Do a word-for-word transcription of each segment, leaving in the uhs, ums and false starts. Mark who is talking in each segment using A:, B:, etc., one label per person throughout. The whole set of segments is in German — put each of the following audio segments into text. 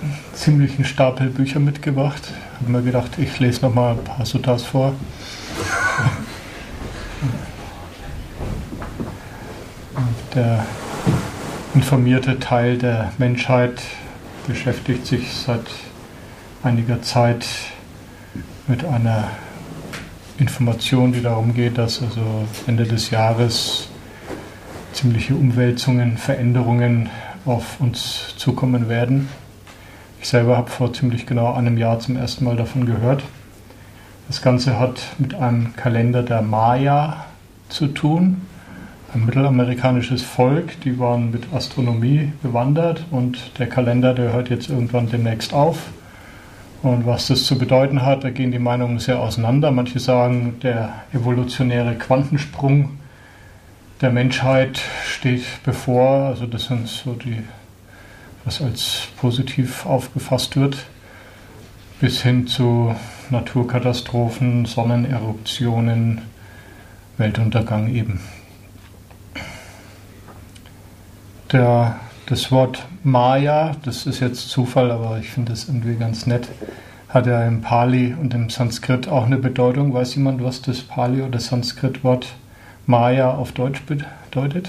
A: ziemlichen Stapel Bücher mitgebracht. Habe mir gedacht, ich lese noch mal ein paar Suttas vor. Der informierte Teil der Menschheit beschäftigt sich seit einiger Zeit mit einer Information, die darum geht, dass also Ende des Jahres ziemliche Umwälzungen, Veränderungen auf uns zukommen werden. Ich selber habe vor ziemlich genau einem Jahr zum ersten Mal davon gehört. Das Ganze hat mit einem Kalender der Maya zu tun. Ein mittelamerikanisches Volk, die waren mit Astronomie bewandert und der Kalender, der hört jetzt irgendwann demnächst auf. Und was das zu bedeuten hat, da gehen die Meinungen sehr auseinander. Manche sagen, der evolutionäre Quantensprung der Menschheit steht bevor. Also das sind so die, was als positiv aufgefasst wird, bis hin zu Naturkatastrophen, Sonneneruptionen, Weltuntergang eben. Der, das Wort Maya, das ist jetzt Zufall, aber ich finde das irgendwie ganz nett, hat ja im Pali und im Sanskrit auch eine Bedeutung. Weiß jemand, was das Pali- oder Sanskrit-Wort Maya auf Deutsch bedeutet?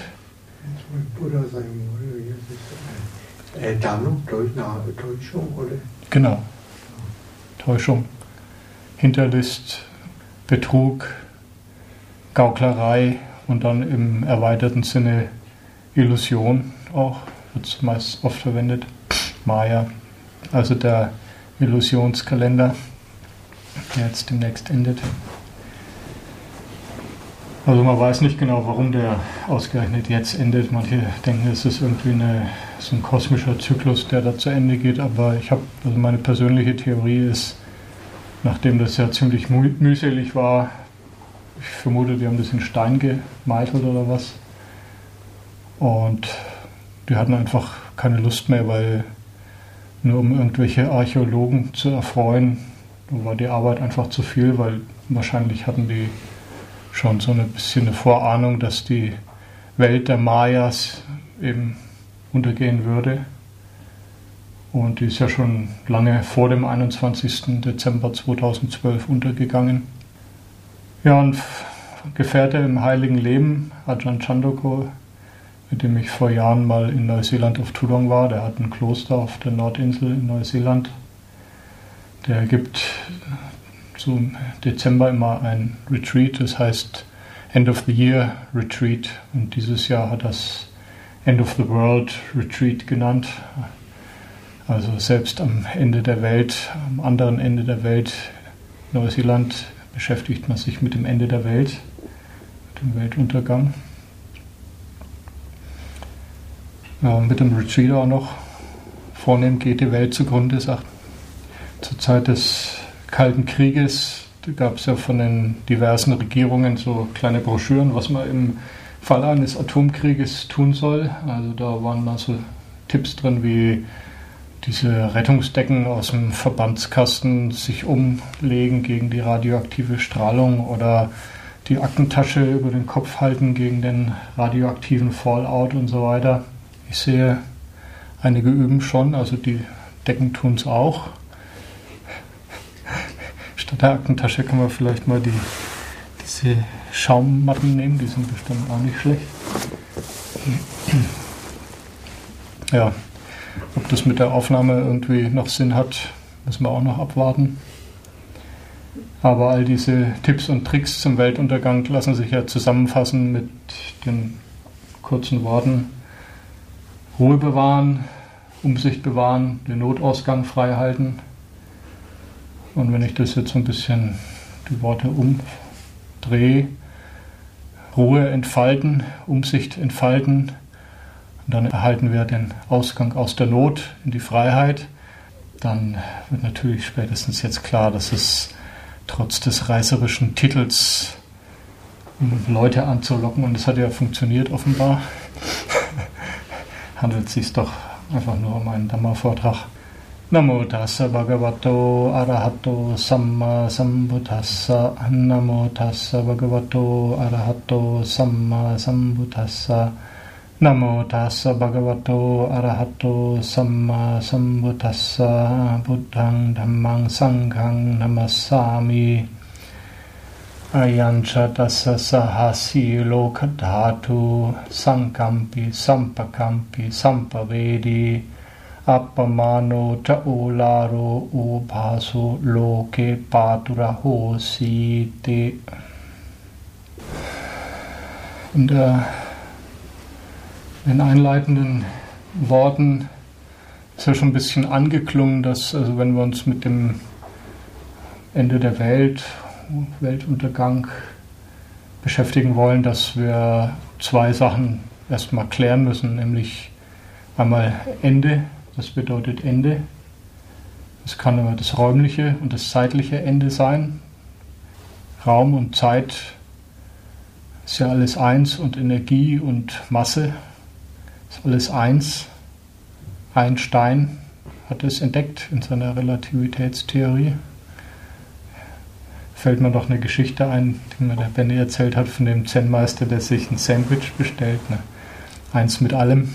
B: Täuschung, oder?
A: Genau. Täuschung, Hinterlist, Betrug, Gauklerei und dann im erweiterten Sinne Illusion auch, wird meist oft verwendet. Maya, also der Illusionskalender, der jetzt demnächst endet. Also man weiß nicht genau, warum der ausgerechnet jetzt endet. Manche denken, es ist irgendwie eine, so ein kosmischer Zyklus, der da zu Ende geht. Aber ich habe, also meine persönliche Theorie ist, nachdem das ja ziemlich mü- mühselig war, ich vermute, die haben das in Stein gemeißelt oder was. Und die hatten einfach keine Lust mehr, weil nur um irgendwelche Archäologen zu erfreuen, war die Arbeit einfach zu viel, weil wahrscheinlich hatten die schon so ein bisschen eine Vorahnung, dass die Welt der Mayas eben untergehen würde. Und die ist ja schon lange vor dem einundzwanzigsten Dezember zweitausendzwölf untergegangen. Ja, und Gefährte im heiligen Leben, Ajahn Chandoko, mit dem ich vor Jahren mal in Neuseeland auf Toulon war, der hat ein Kloster auf der Nordinsel in Neuseeland. Der gibt so im Dezember immer ein Retreat, das heißt End of the Year Retreat. Und dieses Jahr hat das End of the World Retreat genannt. Also selbst am Ende der Welt, am anderen Ende der Welt, Neuseeland, beschäftigt man sich mit dem Ende der Welt, mit dem Weltuntergang. Ja, mit dem Retreat auch noch. Vornehm geht die Welt zugrunde, sagt. Zur Zeit des Kalten Krieges gab es ja von den diversen Regierungen so kleine Broschüren, was man im Fall eines Atomkrieges tun soll. Also da waren also Tipps drin, wie diese Rettungsdecken aus dem Verbandskasten sich umlegen gegen die radioaktive Strahlung oder die Aktentasche über den Kopf halten gegen den radioaktiven Fallout und so weiter. Ich sehe, einige üben schon, also die Decken tun es auch. Statt der Aktentasche kann man vielleicht mal die, diese Schaummatten nehmen, die sind bestimmt auch nicht schlecht. Ja, ob das mit der Aufnahme irgendwie noch Sinn hat, müssen wir auch noch abwarten. Aber all diese Tipps und Tricks zum Weltuntergang lassen sich ja zusammenfassen mit den kurzen Worten: Ruhe bewahren, Umsicht bewahren, den Notausgang frei halten. Und wenn ich das jetzt so ein bisschen die Worte umdrehe, Ruhe entfalten, Umsicht entfalten, und dann erhalten wir den Ausgang aus der Not in die Freiheit, dann wird natürlich spätestens jetzt klar, dass es trotz des reißerischen Titels, um Leute anzulocken, und es hat ja funktioniert offenbar, handelt es sich doch einfach nur um einen Dhamma-Vortrag. Namo tassa bhagavato arahato samma sambuddhassa. Namo tassa bhagavato arahato samma sambuddhassa. Namo tassa bhagavato arahato samma sambuddhassa buddhang dhammang sanghang namassami ayancha tassa sahasi lokadhatu sankampi sampakampi sampavedi appamano taolaro ubhaso loke paturahosite. In der In einleitenden Worten ist ja schon ein bisschen angeklungen, dass, also wenn wir uns mit dem Ende der Welt, Weltuntergang beschäftigen wollen, dass wir zwei Sachen erstmal klären müssen, nämlich einmal Ende, das bedeutet Ende. Das kann immer das räumliche und das zeitliche Ende sein. Raum und Zeit ist ja alles eins und Energie und Masse. Ist alles eins. Einstein hat es entdeckt in seiner Relativitätstheorie. Fällt mir noch eine Geschichte ein, die mir der Benny erzählt hat von dem Zen-Meister, der sich ein Sandwich bestellt. Ne? Eins mit allem.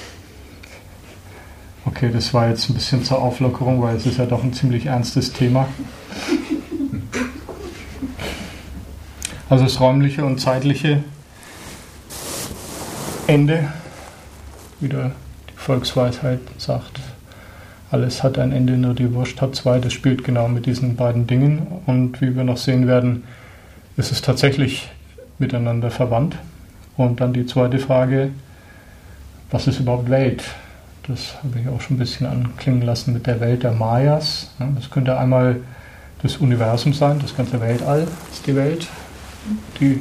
A: Okay, das war jetzt ein bisschen zur Auflockerung, weil es ist ja doch ein ziemlich ernstes Thema. Also das räumliche und zeitliche Ende, wie der die Volksweisheit sagt, alles hat ein Ende, nur die Wurst hat zwei. Das spielt genau mit diesen beiden Dingen. Und wie wir noch sehen werden, ist es tatsächlich miteinander verwandt. Und dann die zweite Frage, was ist überhaupt Welt? Das habe ich auch schon ein bisschen anklingen lassen mit der Welt der Mayas. Das könnte einmal das Universum sein, das ganze Weltall ist die Welt, die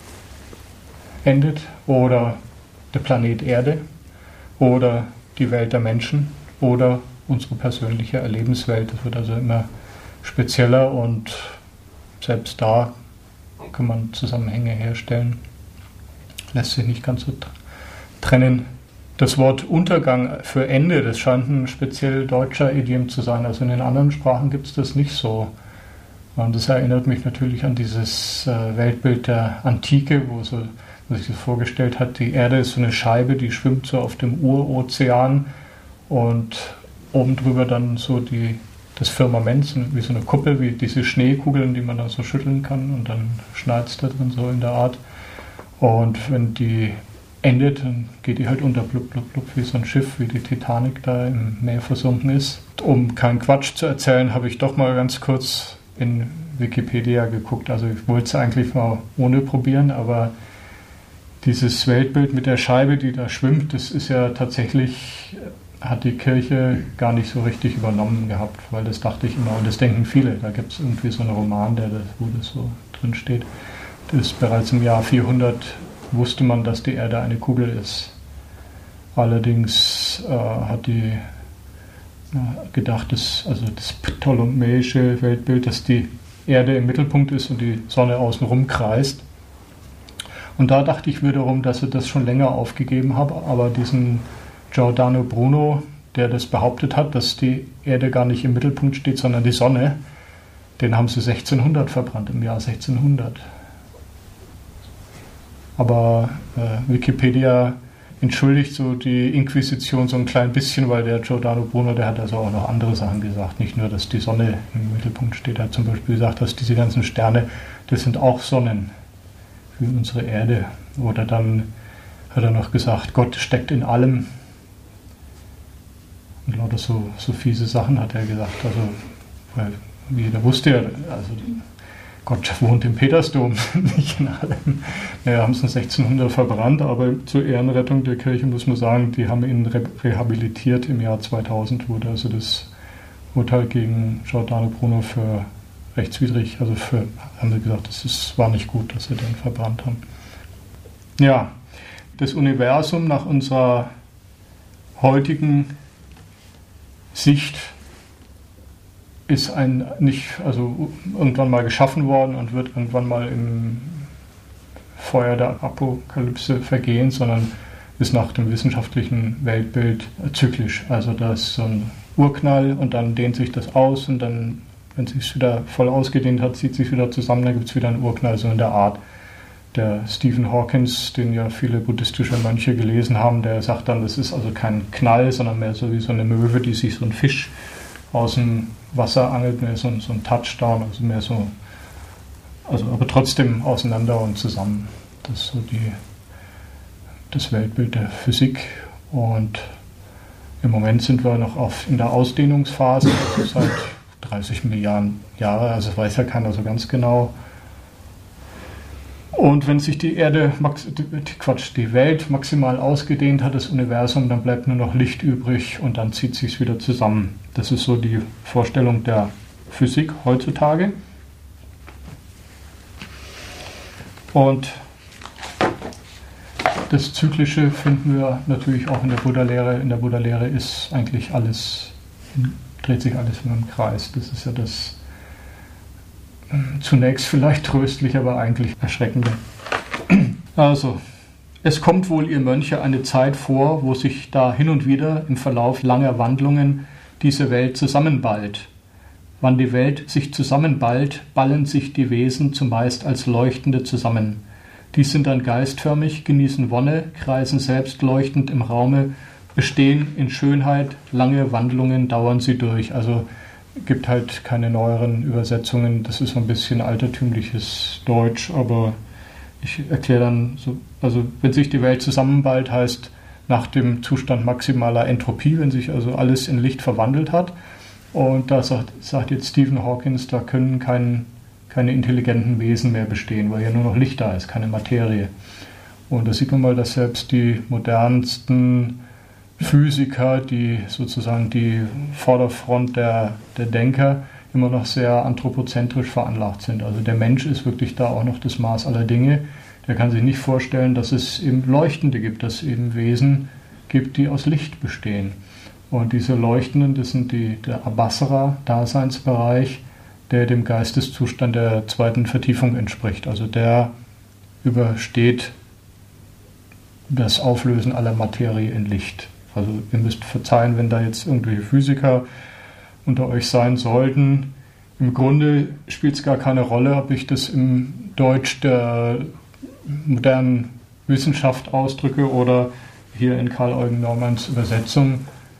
A: endet. Oder der Planet Erde. Oder die Welt der Menschen oder unsere persönliche Erlebenswelt. Das wird also immer spezieller und selbst da kann man Zusammenhänge herstellen. Lässt sich nicht ganz so trennen. Das Wort Untergang für Ende, das scheint ein speziell deutscher Idiom zu sein. Also in den anderen Sprachen gibt es das nicht so. Und das erinnert mich natürlich an dieses Weltbild der Antike, wo so was sich das vorgestellt hat, die Erde ist so eine Scheibe, die schwimmt so auf dem Urozean und oben drüber dann so die, das Firmament, wie so eine Kuppel, wie diese Schneekugeln, die man dann so schütteln kann und dann schneit es da drin so in der Art. Und wenn die endet, dann geht die halt unter, blub, blub, blub, wie so ein Schiff, wie die Titanic da im Meer versunken ist. Um keinen Quatsch zu erzählen, habe ich doch mal ganz kurz in Wikipedia geguckt. Also ich wollte es eigentlich mal ohne probieren, aber dieses Weltbild mit der Scheibe, die da schwimmt, das ist ja tatsächlich, hat die Kirche gar nicht so richtig übernommen gehabt, weil das dachte ich immer, und das denken viele, da gibt es irgendwie so einen Roman, der das, wo das so drin steht. Das ist bereits im Jahr vierhundert wusste man, dass die Erde eine Kugel ist. Allerdings äh, hat die na, gedacht, dass, also das ptolemäische Weltbild, dass die Erde im Mittelpunkt ist und die Sonne außenrum kreist. Und da dachte ich wiederum, dass ich das schon länger aufgegeben habe, aber diesen Giordano Bruno, der das behauptet hat, dass die Erde gar nicht im Mittelpunkt steht, sondern die Sonne, den haben sie sechzehnhundert verbrannt, im Jahr sechzehnhundert. Aber äh, Wikipedia entschuldigt so die Inquisition so ein klein bisschen, weil der Giordano Bruno, der hat also auch noch andere Sachen gesagt, nicht nur, dass die Sonne im Mittelpunkt steht, er hat zum Beispiel gesagt, dass diese ganzen Sterne, das sind auch Sonnen, wie unsere Erde. Oder dann hat er noch gesagt, Gott steckt in allem. Und lauter so, so fiese Sachen hat er gesagt. Also, weil jeder wusste ja, also Gott wohnt im Petersdom, nicht in allem. Naja, haben es in sechzehnhundert verbrannt, aber zur Ehrenrettung der Kirche muss man sagen, die haben ihn re- rehabilitiert im Jahr zweitausend, wurde also das Urteil gegen Giordano Bruno für rechtswidrig, also für, haben sie gesagt, das ist, war nicht gut, dass sie den verbrannt haben. Ja, das Universum nach unserer heutigen Sicht ist ein nicht, also irgendwann mal geschaffen worden und wird irgendwann mal im Feuer der Apokalypse vergehen, sondern ist nach dem wissenschaftlichen Weltbild zyklisch. Also da ist so ein Urknall und dann dehnt sich das aus und dann, wenn es sich wieder voll ausgedehnt hat, zieht sich wieder zusammen, dann gibt es wieder einen Urknall, so in der Art. Der Stephen Hawkins, den ja viele buddhistische Mönche gelesen haben, der sagt dann, das ist also kein Knall, sondern mehr so wie so eine Möwe, die sich so ein Fisch aus dem Wasser angelt, mehr so, so ein Touchdown, also mehr so, also aber trotzdem auseinander und zusammen. Das ist so die, das Weltbild der Physik. Und im Moment sind wir noch auf, in der Ausdehnungsphase, also seit dreißig Milliarden Jahren, also das weiß ja keiner so ganz genau. Und wenn sich die Erde, Quatsch, die Welt maximal ausgedehnt hat, das Universum, dann bleibt nur noch Licht übrig und dann zieht sich es wieder zusammen. Das ist so die Vorstellung der Physik heutzutage. Und das Zyklische finden wir natürlich auch in der Buddha-Lehre. In der Buddha-Lehre ist eigentlich alles, dreht sich alles nur im Kreis. Das ist ja das zunächst vielleicht tröstlich, aber eigentlich erschreckend. Also, es kommt wohl, ihr Mönche, eine Zeit vor, wo sich da hin und wieder im Verlauf langer Wandlungen diese Welt zusammenballt. Wann die Welt sich zusammenballt, ballen sich die Wesen zumeist als Leuchtende zusammen. Die sind dann geistförmig, genießen Wonne, kreisen selbst leuchtend im Raume, bestehen in Schönheit, lange Wandlungen dauern sie durch. Also gibt halt keine neueren Übersetzungen, das ist so ein bisschen altertümliches Deutsch, aber ich erkläre dann so, also wenn sich die Welt zusammenballt, heißt nach dem Zustand maximaler Entropie, wenn sich also alles in Licht verwandelt hat. Und da sagt, sagt jetzt Stephen Hawkins, da können kein, keine intelligenten Wesen mehr bestehen, weil ja nur noch Licht da ist, keine Materie. Und da sieht man mal, dass selbst die modernsten Physiker, die sozusagen die Vorderfront der, der Denker, immer noch sehr anthropozentrisch veranlagt sind. Also der Mensch ist wirklich da auch noch das Maß aller Dinge. Der kann sich nicht vorstellen, dass es eben Leuchtende gibt, dass es eben Wesen gibt, die aus Licht bestehen. Und diese Leuchtenden, das sind die, der Abhasara-Daseinsbereich, der dem Geisteszustand der zweiten Vertiefung entspricht. Also der übersteht das Auflösen aller Materie in Licht. Also ihr müsst verzeihen, wenn da jetzt irgendwelche Physiker unter euch sein sollten. Im Grunde spielt es gar keine Rolle, ob ich das im Deutsch der modernen Wissenschaft ausdrücke oder hier in Karl Eugen Naumanns Übersetzung.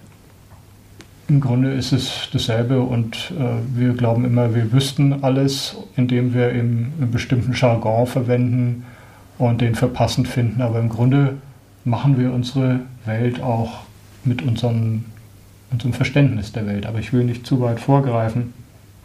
A: Im Grunde ist es dasselbe und äh, wir glauben immer, wir wüssten alles, indem wir eben einen bestimmten Jargon verwenden und den verpassend finden. Aber im Grunde machen wir unsere Welt auch mit unserem, unserem Verständnis der Welt. Aber ich will nicht zu weit vorgreifen.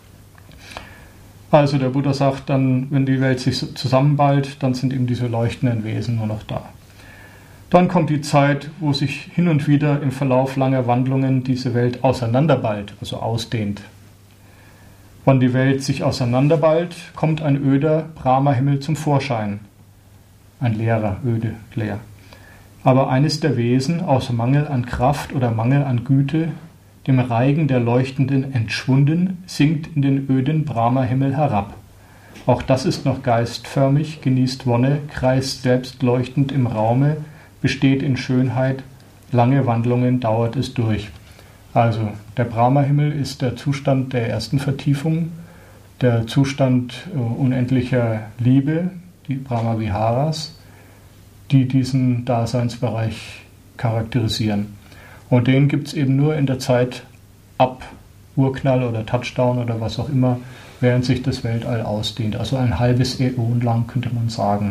A: Also der Buddha sagt dann, wenn die Welt sich zusammenballt, dann sind eben diese leuchtenden Wesen nur noch da. Dann kommt die Zeit, wo sich hin und wieder im Verlauf langer Wandlungen diese Welt auseinanderballt, also ausdehnt. Wann die Welt sich auseinanderballt, kommt ein öder Brahma-Himmel zum Vorschein. Ein leerer, öde, leer. Aber eines der Wesen, aus Mangel an Kraft oder Mangel an Güte, dem Reigen der Leuchtenden entschwunden, sinkt in den öden Brahma-Himmel herab. Auch das ist noch geistförmig, genießt Wonne, kreist selbst leuchtend im Raume, besteht in Schönheit, lange Wandlungen dauert es durch. Also der Brahma-Himmel ist der Zustand der ersten Vertiefung, der Zustand äh, unendlicher Liebe, die Brahma-Viharas, die diesen Daseinsbereich charakterisieren. Und den gibt es eben nur in der Zeit ab Urknall oder Touchdown oder was auch immer, während sich das Weltall ausdehnt. Also ein halbes Äon lang, könnte man sagen.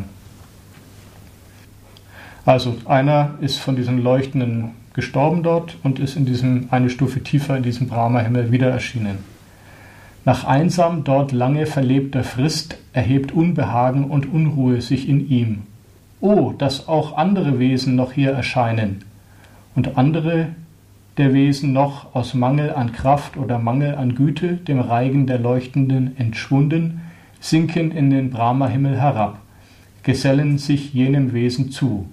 A: Also einer ist von diesen Leuchtenden gestorben dort und ist in diesem, eine Stufe tiefer in diesem Brahma-Himmel wieder erschienen. Nach einsam dort lange verlebter Frist erhebt Unbehagen und Unruhe sich in ihm. Oh, dass auch andere Wesen noch hier erscheinen und andere der Wesen noch aus Mangel an Kraft oder Mangel an Güte, dem Reigen der Leuchtenden entschwunden, sinken in den Brahma-Himmel herab, gesellen sich jenem Wesen zu.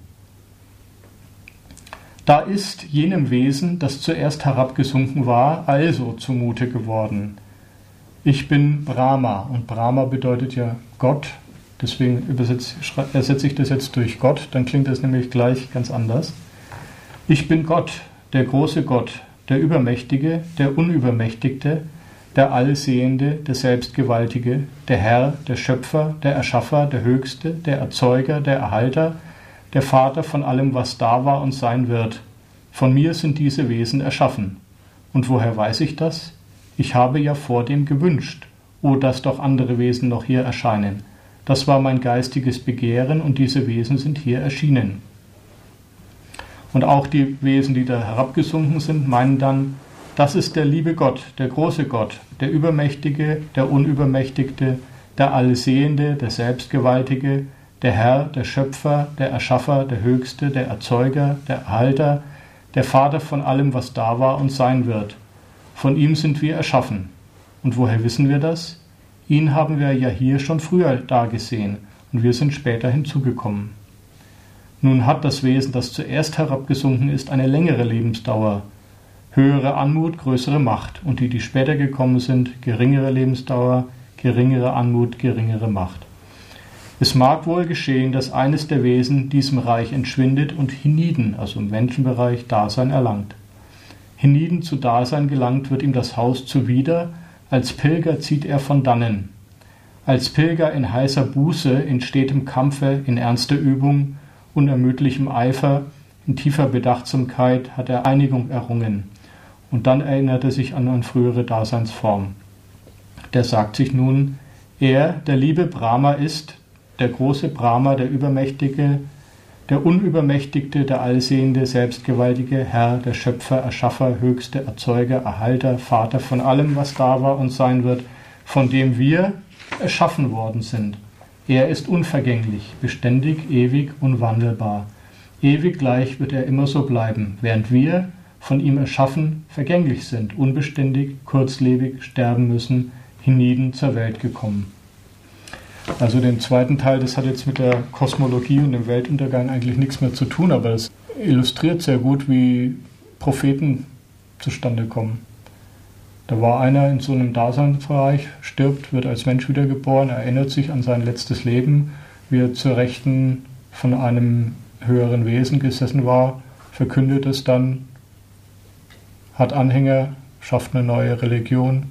A: Da ist jenem Wesen, das zuerst herabgesunken war, also zumute geworden. Ich bin Brahma und Brahma bedeutet ja Gott. Deswegen übersetze, ersetze ich das jetzt durch Gott, dann klingt das nämlich gleich ganz anders. Ich bin Gott, der große Gott, der Übermächtige, der Unübermächtigte, der Allsehende, der Selbstgewaltige, der Herr, der Schöpfer, der Erschaffer, der Höchste, der Erzeuger, der Erhalter, der Vater von allem, was da war und sein wird. Von mir sind diese Wesen erschaffen. Und woher weiß ich das? Ich habe ja vordem gewünscht, o dass doch andere Wesen noch hier erscheinen. Das war mein geistiges Begehren und diese Wesen sind hier erschienen. Und auch die Wesen, die da herabgesunken sind, meinen dann, das ist der liebe Gott, der große Gott, der Übermächtige, der Unübermächtigte, der Allsehende, der Selbstgewaltige, der Herr, der Schöpfer, der Erschaffer, der Höchste, der Erzeuger, der Erhalter, der Vater von allem, was da war und sein wird. Von ihm sind wir erschaffen. Und woher wissen wir das? Ihn haben wir ja hier schon früher da gesehen und wir sind später hinzugekommen. Nun hat das Wesen, das zuerst herabgesunken ist, eine längere Lebensdauer, höhere Anmut, größere Macht, und die, die später gekommen sind, geringere Lebensdauer, geringere Anmut, geringere Macht. Es mag wohl geschehen, dass eines der Wesen diesem Reich entschwindet und hienieden, also im Menschenbereich, Dasein erlangt. Hienieden zu Dasein gelangt wird ihm das Haus zuwider, als Pilger zieht er von dannen. Als Pilger in heißer Buße, in stetem Kampfe, in ernster Übung, unermüdlichem Eifer, in tiefer Bedachtsamkeit hat er Einigung errungen. Und dann erinnert er sich an eine frühere Daseinsform. Der sagt sich nun, er, der liebe Brahma ist, der große Brahma, der Übermächtige, der Unübermächtigte, der Allsehende, Selbstgewaltige, Herr, der Schöpfer, Erschaffer, Höchste, Erzeuger, Erhalter, Vater von allem, was da war und sein wird, von dem wir erschaffen worden sind. Er ist unvergänglich, beständig, ewig, unwandelbar. Ewig gleich wird er immer so bleiben, während wir, von ihm erschaffen, vergänglich sind, unbeständig, kurzlebig, sterben müssen, hienieden zur Welt gekommen. Also den zweiten Teil, das hat jetzt mit der Kosmologie und dem Weltuntergang eigentlich nichts mehr zu tun, aber es illustriert sehr gut, wie Propheten zustande kommen. Da war einer in so einem Daseinsbereich, stirbt, wird als Mensch wiedergeboren, erinnert sich an sein letztes Leben, wie er zur Rechten von einem höheren Wesen gesessen war, verkündet es dann, hat Anhänger, schafft eine neue Religion.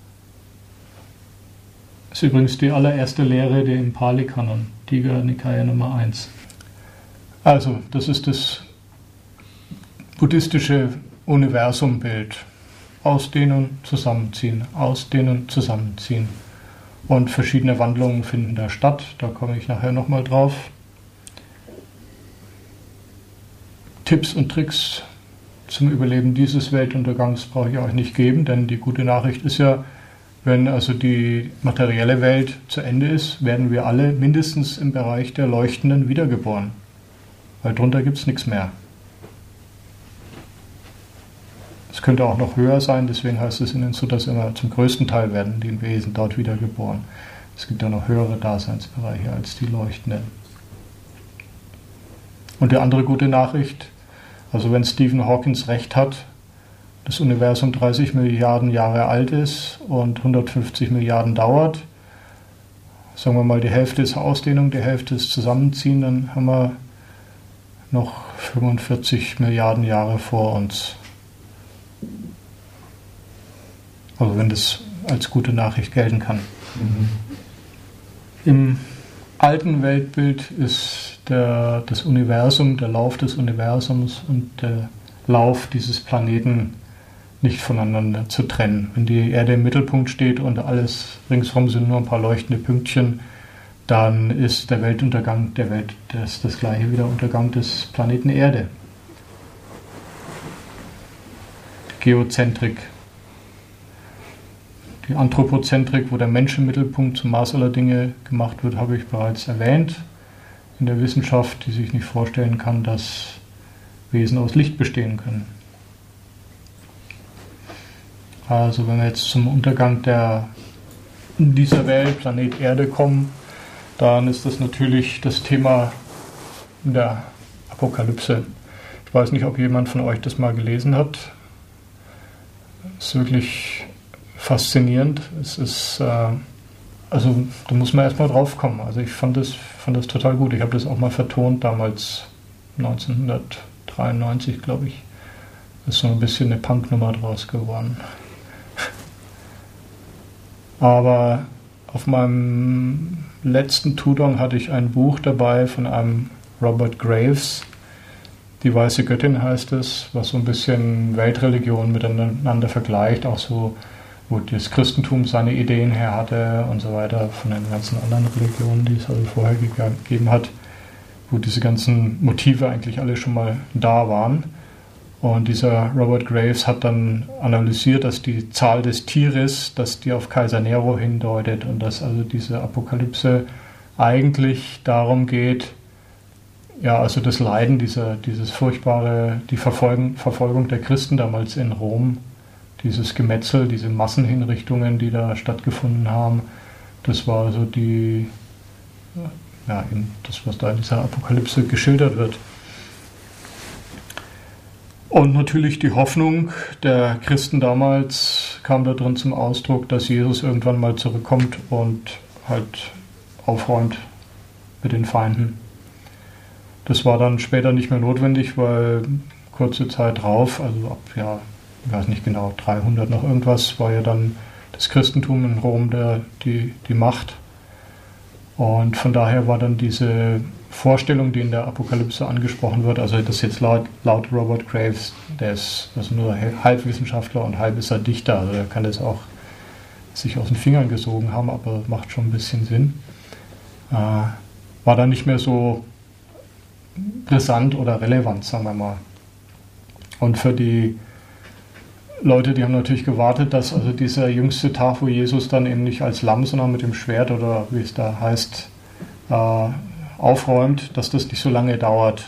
A: Das ist übrigens die allererste Lehre der im Pali-Kanon, Digha Nikaya Nummer eins. Also, das ist das buddhistische Universumbild. Ausdehnen, zusammenziehen, ausdehnen, zusammenziehen. Und verschiedene Wandlungen finden da statt, da komme ich nachher nochmal drauf. Tipps und Tricks zum Überleben dieses Weltuntergangs brauche ich euch nicht geben, denn die gute Nachricht ist ja, wenn also die materielle Welt zu Ende ist, werden wir alle mindestens im Bereich der Leuchtenden wiedergeboren. Weil drunter gibt es nichts mehr. Es könnte auch noch höher sein, deswegen heißt es in den Suttas immer, zum größten Teil werden die Wesen dort wiedergeboren. Es gibt ja noch höhere Daseinsbereiche als die Leuchtenden. Und die andere gute Nachricht, also wenn Stephen Hawking recht hat, das Universum dreißig Milliarden Jahre alt ist und hundertfünfzig Milliarden dauert, sagen wir mal die Hälfte ist Ausdehnung, die Hälfte ist Zusammenziehen, dann haben wir noch fünfundvierzig Milliarden Jahre vor uns. Also wenn das als gute Nachricht gelten kann. Mhm. Im alten Weltbild ist der, das Universum, der Lauf des Universums und der Lauf dieses Planeten nicht voneinander zu trennen. Wenn die Erde im Mittelpunkt steht und alles ringsherum sind nur ein paar leuchtende Pünktchen, dann ist der Weltuntergang der Welt das, das gleiche wie der Untergang des Planeten Erde. Geozentrik. Die Anthropozentrik, wo der Mensch im Mittelpunkt zum Maß aller Dinge gemacht wird, habe ich bereits erwähnt. In der Wissenschaft, die sich nicht vorstellen kann, dass Wesen aus Licht bestehen können. Also wenn wir jetzt zum Untergang der, dieser Welt, Planet Erde, kommen, dann ist das natürlich das Thema der Apokalypse. Ich weiß nicht, ob jemand von euch das mal gelesen hat. Es ist wirklich faszinierend. Es ist, äh, also da muss man erstmal drauf kommen. Also ich fand das, fand das total gut. Ich habe das auch mal vertont, damals neunzehnhundertdreiundneunzig, glaube ich. Da ist so ein bisschen eine Punknummer draus geworden. Aber auf meinem letzten Tudong hatte ich ein Buch dabei von einem Robert Graves, Die weiße Göttin heißt es, was so ein bisschen Weltreligionen miteinander vergleicht, auch so, wo das Christentum seine Ideen her hatte und so weiter, von den ganzen anderen Religionen, die es also vorher gegeben hat, wo diese ganzen Motive eigentlich alle schon mal da waren. Und dieser Robert Graves hat dann analysiert, dass die Zahl des Tieres, dass die auf Kaiser Nero hindeutet und dass also diese Apokalypse eigentlich darum geht, ja, also das Leiden, dieser, dieses furchtbare, die Verfolgung, Verfolgung der Christen damals in Rom, dieses Gemetzel, diese Massenhinrichtungen, die da stattgefunden haben, das war also die, ja, das, was da in dieser Apokalypse geschildert wird. Und natürlich die Hoffnung der Christen damals kam da drin zum Ausdruck, dass Jesus irgendwann mal zurückkommt und halt aufräumt mit den Feinden. Das war dann später nicht mehr notwendig, weil kurze Zeit drauf, also ab, ja, ich weiß nicht genau, dreihundert noch irgendwas, war ja dann das Christentum in Rom der, die, die Macht. Und von daher war dann diese Vorstellung, die in der Apokalypse angesprochen wird, also das jetzt laut, laut Robert Graves, der ist also nur Halbwissenschaftler und halb ist er Dichter, also er kann das auch sich aus den Fingern gesogen haben, aber macht schon ein bisschen Sinn. Äh, war dann nicht mehr so brisant oder relevant, sagen wir mal. Und für die Leute, die haben natürlich gewartet, dass also dieser jüngste Tag, wo Jesus dann eben nicht als Lamm, sondern mit dem Schwert oder wie es da heißt, äh, aufräumt, dass das nicht so lange dauert.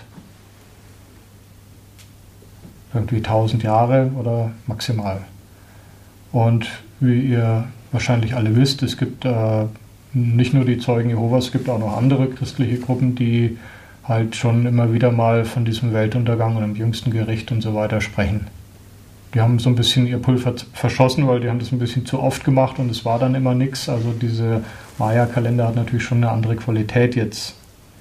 A: Irgendwie tausend Jahre oder maximal. Und wie ihr wahrscheinlich alle wisst, es gibt äh, nicht nur die Zeugen Jehovas, es gibt auch noch andere christliche Gruppen, die halt schon immer wieder mal von diesem Weltuntergang und dem jüngsten Gericht und so weiter sprechen. Die haben so ein bisschen ihr Pulver verschossen, weil die haben das ein bisschen zu oft gemacht und es war dann immer nichts. Also diese Maya-Kalender hat natürlich schon eine andere Qualität jetzt.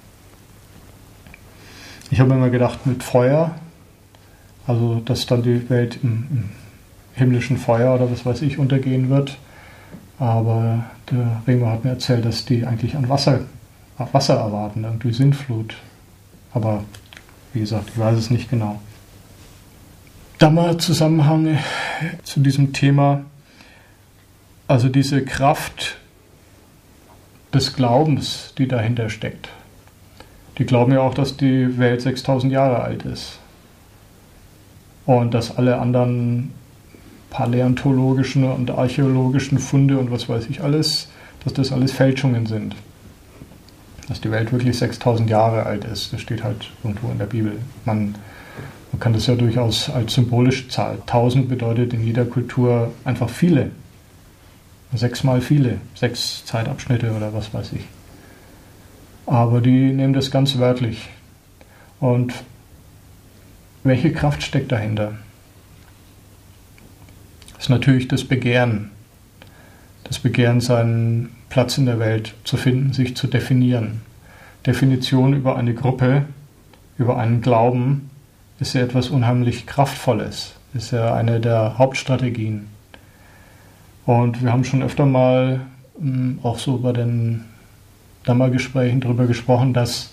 A: Ich habe immer gedacht, mit Feuer, also dass dann die Welt im, im himmlischen Feuer oder was weiß ich untergehen wird. Aber der Remo hat mir erzählt, dass die eigentlich an Wasser, auf Wasser erwarten, irgendwie Sintflut. Aber wie gesagt, ich weiß es nicht genau. Dann mal Zusammenhang zu diesem Thema, also diese Kraft des Glaubens, die dahinter steckt. Die glauben ja auch, dass die Welt sechstausend Jahre alt ist und dass alle anderen paläontologischen und archäologischen Funde und was weiß ich alles, dass das alles Fälschungen sind. Dass die Welt wirklich sechstausend Jahre alt ist, das steht halt irgendwo in der Bibel. Man Man kann das ja durchaus als symbolische Zahl. tausend bedeutet in jeder Kultur einfach viele. Sechsmal viele. Sechs Zeitabschnitte oder was weiß ich. Aber die nehmen das ganz wörtlich. Und welche Kraft steckt dahinter? Das ist natürlich das Begehren. Das Begehren, seinen Platz in der Welt zu finden, sich zu definieren. Definition über eine Gruppe, über einen Glauben, ist ja etwas unheimlich Kraftvolles. Ist ja eine der Hauptstrategien. Und wir haben schon öfter mal mh, auch so bei den Dhamma-Gesprächen darüber gesprochen, dass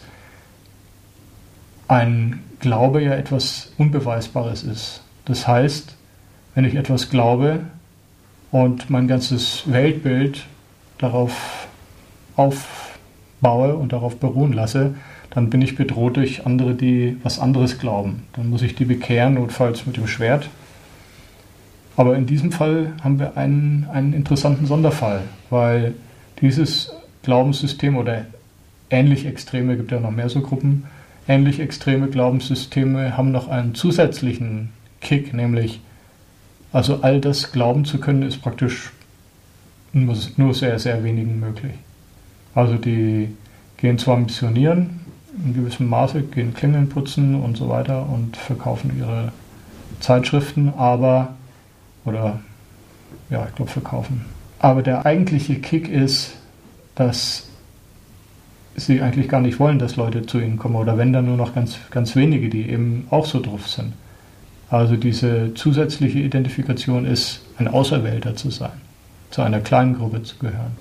A: ein Glaube ja etwas Unbeweisbares ist. Das heißt, wenn ich etwas glaube und mein ganzes Weltbild darauf aufbaue und darauf beruhen lasse, dann bin ich bedroht durch andere, die was anderes glauben. Dann muss ich die bekehren, notfalls mit dem Schwert. Aber in diesem Fall haben wir einen, einen interessanten Sonderfall, weil dieses Glaubenssystem oder ähnlich extreme, gibt ja noch mehr so Gruppen, ähnlich extreme Glaubenssysteme haben noch einen zusätzlichen Kick, nämlich also all das glauben zu können, ist praktisch nur, nur sehr, sehr wenigen möglich. Also die gehen zwar missionieren, in gewissem Maße, gehen Klingeln putzen und so weiter und verkaufen ihre Zeitschriften, aber, oder, ja, ich glaube verkaufen. Aber der eigentliche Kick ist, dass sie eigentlich gar nicht wollen, dass Leute zu ihnen kommen, oder wenn dann nur noch ganz, ganz wenige, die eben auch so drauf sind. Also diese zusätzliche Identifikation ist, ein Auserwählter zu sein. zu einer kleinen Gruppe zu gehören.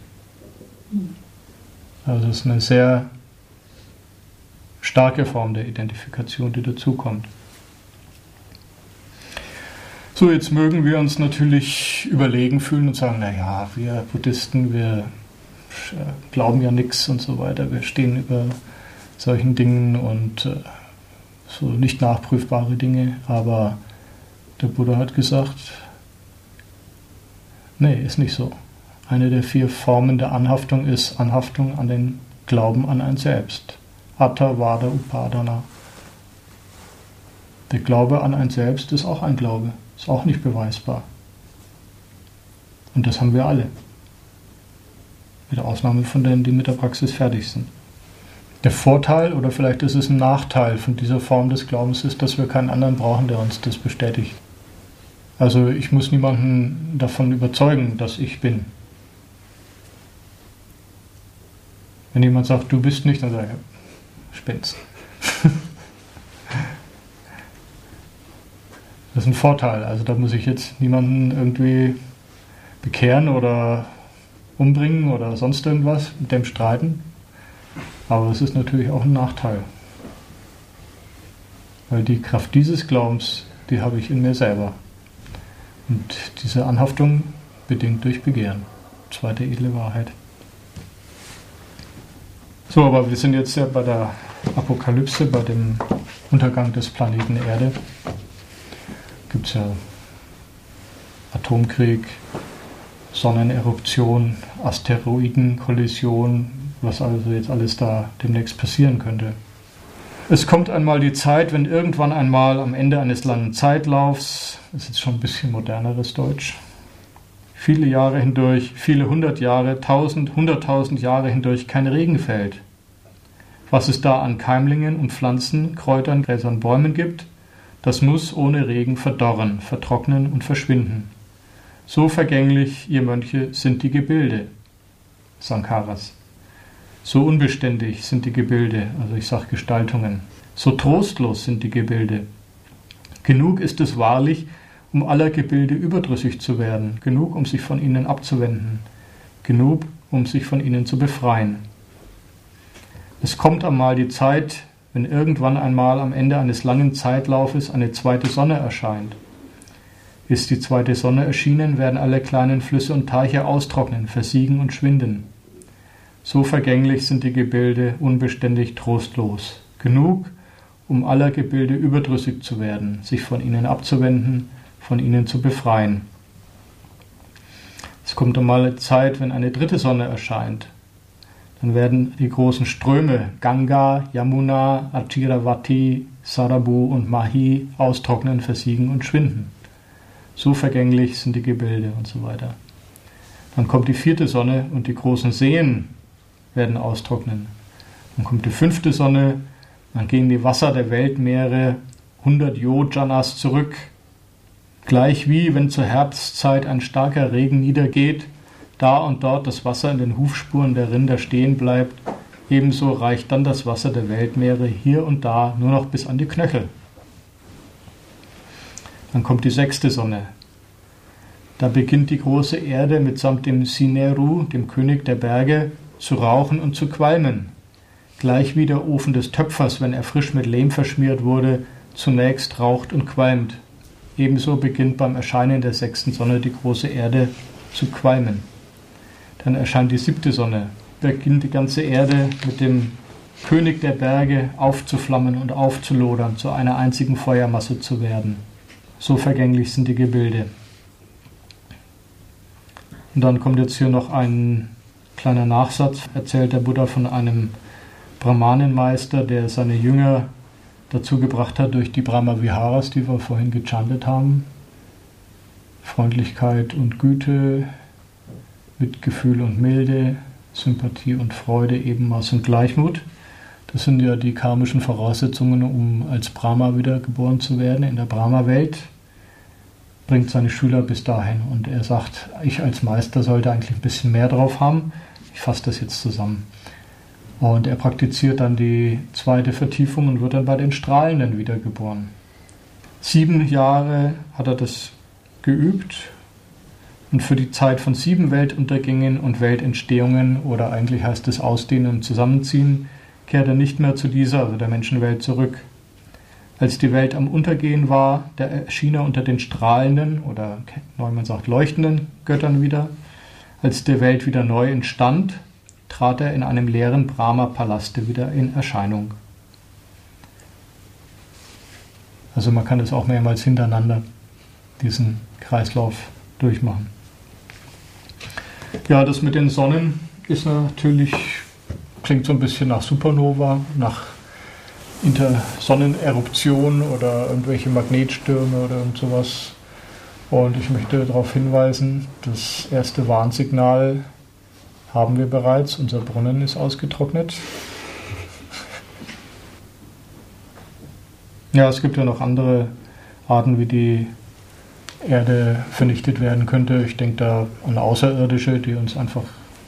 A: Also es ist eine sehr starke Form der Identifikation, die dazukommt. So, jetzt mögen wir uns natürlich überlegen fühlen und sagen, naja, wir Buddhisten, wir glauben ja nichts und so weiter, wir stehen über solchen Dingen und äh, so nicht nachprüfbare Dinge, aber der Buddha hat gesagt, nee, ist nicht so. Eine der vier Formen der Anhaftung ist Anhaftung an den Glauben an ein Selbst. Atta Vada Upadana. Der Glaube an ein Selbst ist auch ein Glaube, ist auch nicht beweisbar. Und das haben wir alle. Mit Ausnahme von denen, die mit der Praxis fertig sind. Der Vorteil, oder vielleicht ist es ein Nachteil von dieser Form des Glaubens, ist, dass wir keinen anderen brauchen, der uns das bestätigt. Also ich muss niemanden davon überzeugen, dass ich bin. Wenn jemand sagt, du bist nicht, dann sage ich, spinnst. Das ist ein Vorteil. Also da muss ich jetzt niemanden irgendwie bekehren oder umbringen oder sonst irgendwas, mit dem streiten. Aber es ist natürlich auch ein Nachteil. Weil die Kraft dieses Glaubens, die habe ich in mir selber. Und diese Anhaftung bedingt durch Begehren. Zweite edle Wahrheit. So, aber wir sind jetzt ja bei der Apokalypse, bei dem Untergang des Planeten Erde. Gibt es ja Atomkrieg, Sonneneruption, Asteroidenkollision, was also jetzt alles da demnächst passieren könnte. Es kommt einmal die Zeit, wenn irgendwann einmal am Ende eines langen Zeitlaufs, das ist jetzt schon ein bisschen moderneres Deutsch, viele Jahre hindurch, viele hundert Jahre, tausend, hunderttausend Jahre hindurch kein Regen fällt. Was es da an Keimlingen und Pflanzen, Kräutern, Gräsern, Bäumen gibt, das muss ohne Regen verdorren, vertrocknen und verschwinden. So vergänglich, ihr Mönche, sind die Gebilde, Sankaras. So unbeständig sind die Gebilde, also ich sage Gestaltungen. So trostlos sind die Gebilde. Genug ist es wahrlich, um aller Gebilde überdrüssig zu werden, genug, um sich von ihnen abzuwenden, genug, um sich von ihnen zu befreien. Es kommt einmal die Zeit, wenn irgendwann einmal am Ende eines langen Zeitlaufes eine zweite Sonne erscheint. Ist die zweite Sonne erschienen, werden alle kleinen Flüsse und Teiche austrocknen, versiegen und schwinden. So vergänglich sind die Gebilde, unbeständig, trostlos. Genug, um aller Gebilde überdrüssig zu werden, sich von ihnen abzuwenden, von ihnen zu befreien. Es kommt einmal eine Zeit, wenn eine dritte Sonne erscheint. Dann werden die großen Ströme Ganga, Yamuna, Achiravati, Sarabu und Mahi austrocknen, versiegen und schwinden. So vergänglich sind die Gebilde und so weiter. Dann kommt die vierte Sonne und die großen Seen werden austrocknen. Dann kommt die fünfte Sonne, dann gehen die Wasser der Weltmeere hundert Yojanas zurück. Gleich wie, wenn zur Herbstzeit ein starker Regen niedergeht, da und dort das Wasser in den Hufspuren der Rinder stehen bleibt, ebenso reicht dann das Wasser der Weltmeere hier und da nur noch bis an die Knöchel. Dann kommt die sechste Sonne. Da beginnt die große Erde mitsamt dem Sineru, dem König der Berge, zu rauchen und zu qualmen. Gleich wie der Ofen des Töpfers, wenn er frisch mit Lehm verschmiert wurde, zunächst raucht und qualmt. Ebenso beginnt beim Erscheinen der sechsten Sonne die große Erde zu qualmen. Dann erscheint die siebte Sonne. Beginnt die ganze Erde mit dem König der Berge aufzuflammen und aufzulodern, zu einer einzigen Feuermasse zu werden. So vergänglich sind die Gebilde. Und dann kommt jetzt hier noch ein kleiner Nachsatz. Erzählt der Buddha von einem Brahmanenmeister, der seine Jünger dazu gebracht hat, durch die Brahma-Viharas, die wir vorhin gechantet haben, Freundlichkeit und Güte, Mitgefühl und Milde, Sympathie und Freude, Ebenmaß und Gleichmut. Das sind ja die karmischen Voraussetzungen, um als Brahma wiedergeboren zu werden in der Brahma-Welt. Bringt seine Schüler bis dahin. Und er sagt, ich als Meister sollte eigentlich ein bisschen mehr drauf haben. Ich fasse das jetzt zusammen. Und er praktiziert dann die zweite Vertiefung und wird dann bei den Strahlenden wiedergeboren. Sieben Jahre hat er das geübt. Und für die Zeit von sieben Weltuntergängen und Weltentstehungen, oder eigentlich heißt es Ausdehnen und Zusammenziehen, kehrt er nicht mehr zu dieser, also der Menschenwelt, zurück. Als die Welt am Untergehen war, da erschien er unter den strahlenden, oder Neumann sagt leuchtenden Göttern wieder. Als der Welt wieder neu entstand, trat er in einem leeren Brahma-Palaste wieder in Erscheinung. Also man kann das auch mehrmals hintereinander, diesen Kreislauf durchmachen. Ja, das mit den Sonnen ist natürlich, klingt so ein bisschen nach Supernova, nach Intersonneneruption oder irgendwelche Magnetstürme oder irgend sowas. Und ich möchte darauf hinweisen, das erste Warnsignal haben wir bereits, unser Brunnen ist ausgetrocknet. Ja, es gibt ja noch andere Arten, wie die Erde vernichtet werden könnte. Ich denke da an Außerirdische, die uns einfach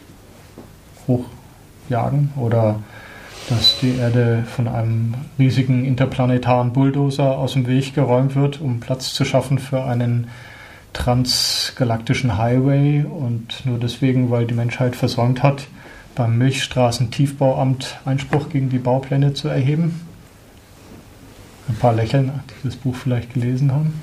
A: hochjagen, oder dass die Erde von einem riesigen interplanetaren Bulldozer aus dem Weg geräumt wird, um Platz zu schaffen für einen transgalaktischen Highway, und nur deswegen, weil die Menschheit versäumt hat, beim Milchstraßen-Tiefbauamt Einspruch gegen die Baupläne zu erheben. Ein paar lächeln, die das Buch vielleicht gelesen haben.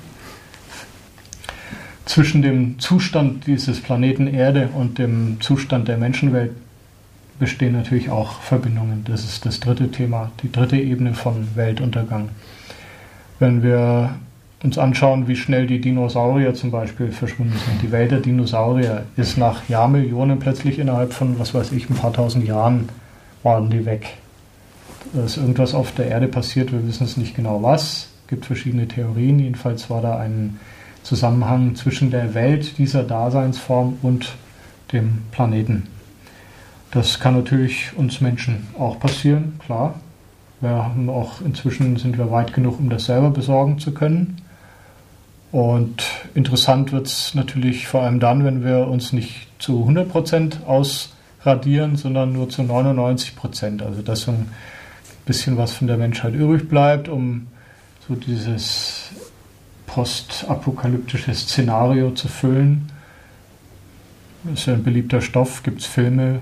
A: Zwischen dem Zustand dieses Planeten Erde und dem Zustand der Menschenwelt bestehen natürlich auch Verbindungen. Das ist das dritte Thema, die dritte Ebene von Weltuntergang. Wenn wir uns anschauen, wie schnell die Dinosaurier zum Beispiel verschwunden sind. Die Welt der Dinosaurier ist nach Jahrmillionen plötzlich innerhalb von, was weiß ich, ein paar tausend Jahren waren die weg. Da ist irgendwas auf der Erde passiert, wir wissen es nicht genau was. Es gibt verschiedene Theorien, jedenfalls war da ein Zusammenhang zwischen der Welt dieser Daseinsform und dem Planeten. Das kann natürlich uns Menschen auch passieren, klar. Wir haben auch inzwischen sind wir weit genug, um das selber besorgen zu können. Und interessant wird es natürlich vor allem dann, wenn wir uns nicht zu hundert Prozent ausradieren, sondern nur zu neunundneunzig Prozent. Also dass so ein bisschen was von der Menschheit übrig bleibt, um so dieses postapokalyptische Szenario zu füllen. Das ist ja ein beliebter Stoff, gibt es Filme.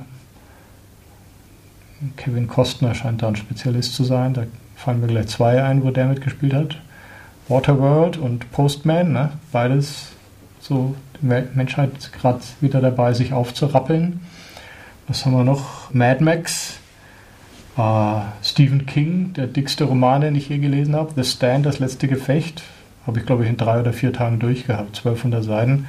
A: Kevin Costner scheint da ein Spezialist zu sein. Da fallen mir gleich zwei ein, wo der mitgespielt hat. Waterworld und Postman, ne? Beides so, die Menschheit ist gerade wieder dabei, sich aufzurappeln. Was haben wir noch? Mad Max, äh, Stephen King, der dickste Roman, den ich je gelesen habe. The Stand, das letzte Gefecht. Habe ich, glaube ich, in drei oder vier Tagen durchgehabt. zwölfhundert Seiten.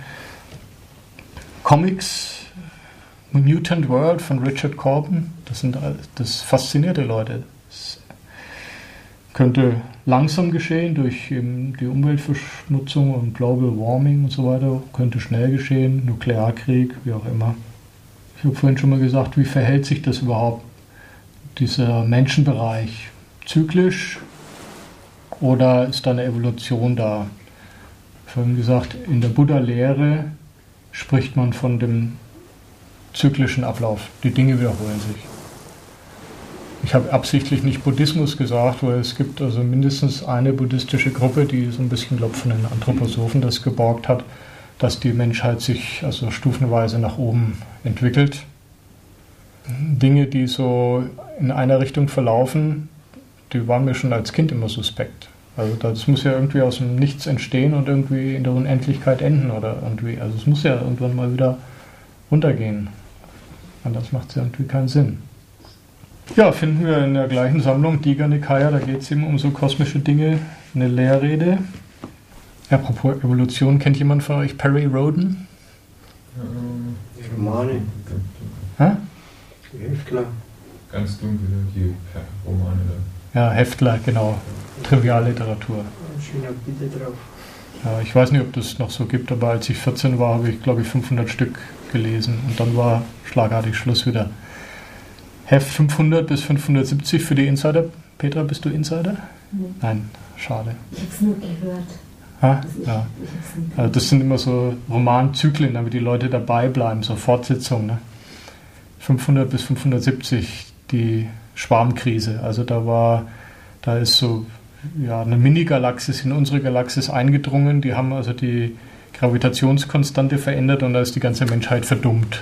A: Comics, Mutant World von Richard Corbin. Das sind das faszinierte Leute. Das könnte langsam geschehen durch eben die Umweltverschmutzung und Global Warming und so weiter. Könnte schnell geschehen, Nuklearkrieg, wie auch immer. Ich habe vorhin schon mal gesagt, wie verhält sich das überhaupt, dieser Menschenbereich? Zyklisch oder ist da eine Evolution da? Ich habe vorhin gesagt, in der Buddha-Lehre spricht man von dem zyklischen Ablauf. Die Dinge wiederholen sich. Ich habe absichtlich nicht Buddhismus gesagt, weil es gibt also mindestens eine buddhistische Gruppe, die so ein bisschen, glaube ich, von den Anthroposophen das geborgt hat, dass die Menschheit sich also stufenweise nach oben entwickelt. Dinge, die so in einer Richtung verlaufen, die waren mir schon als Kind immer suspekt. Also das muss ja irgendwie aus dem Nichts entstehen und irgendwie in der Unendlichkeit enden oder irgendwie. Also es muss ja irgendwann mal wieder runtergehen. Anders macht es ja irgendwie keinen Sinn. Ja, finden wir in der gleichen Sammlung, Digha Nikaya, da geht es eben um so kosmische Dinge, eine Lehrrede. Apropos Evolution, kennt jemand von euch Perry Rhodan?
B: Die Romane.
A: Hä?
B: Die Heftler.
C: Ganz dunkel, die Romane da.
A: Ja, Heftler, genau. Trivialliteratur.
B: Ein schöner Bitte drauf.
A: Ja, ich weiß nicht, ob das noch so gibt, aber als ich vierzehn war, habe ich, glaube ich, fünfhundert Stück gelesen und dann war schlagartig Schluss wieder. Heft fünfhundert bis fünfhundertsiebzig für die Insider. Petra, bist du Insider?
D: Nee.
A: Nein, schade.
D: Ich habe es nur gehört.
A: Ha? Ja. Also das sind immer so Romanzyklen, damit die Leute dabei bleiben, so Fortsetzungen. Ne? fünfhundert bis fünfhundertsiebzig, die Schwarmkrise. Also da war, da ist so ja, eine Mini-Galaxis in unsere Galaxis eingedrungen. Die haben also die Gravitationskonstante verändert und da ist die ganze Menschheit verdummt.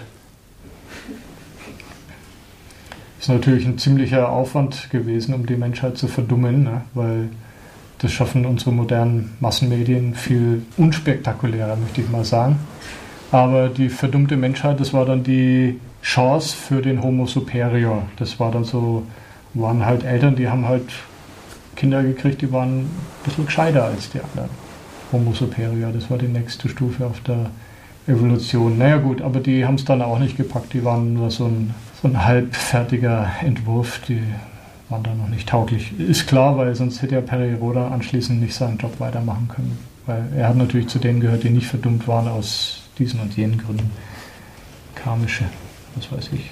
A: Ist natürlich ein ziemlicher Aufwand gewesen, um die Menschheit zu verdummen, ne? Weil das schaffen unsere modernen Massenmedien viel unspektakulärer, möchte ich mal sagen. Aber die verdummte Menschheit, das war dann die Chance für den Homo superior. Das war dann so, waren halt Eltern, die haben halt Kinder gekriegt, die waren ein bisschen gescheiter als die anderen. Homo superior, das war die nächste Stufe auf der Evolution. Naja gut, aber die haben es dann auch nicht gepackt. Die waren nur so ein, so ein halbfertiger Entwurf, die waren da noch nicht tauglich. Ist klar, weil sonst hätte ja Peri-Roda anschließend nicht seinen Job weitermachen können. Weil er hat natürlich zu denen gehört, die nicht verdummt waren aus diesen und jenen Gründen. Karmische, was weiß ich.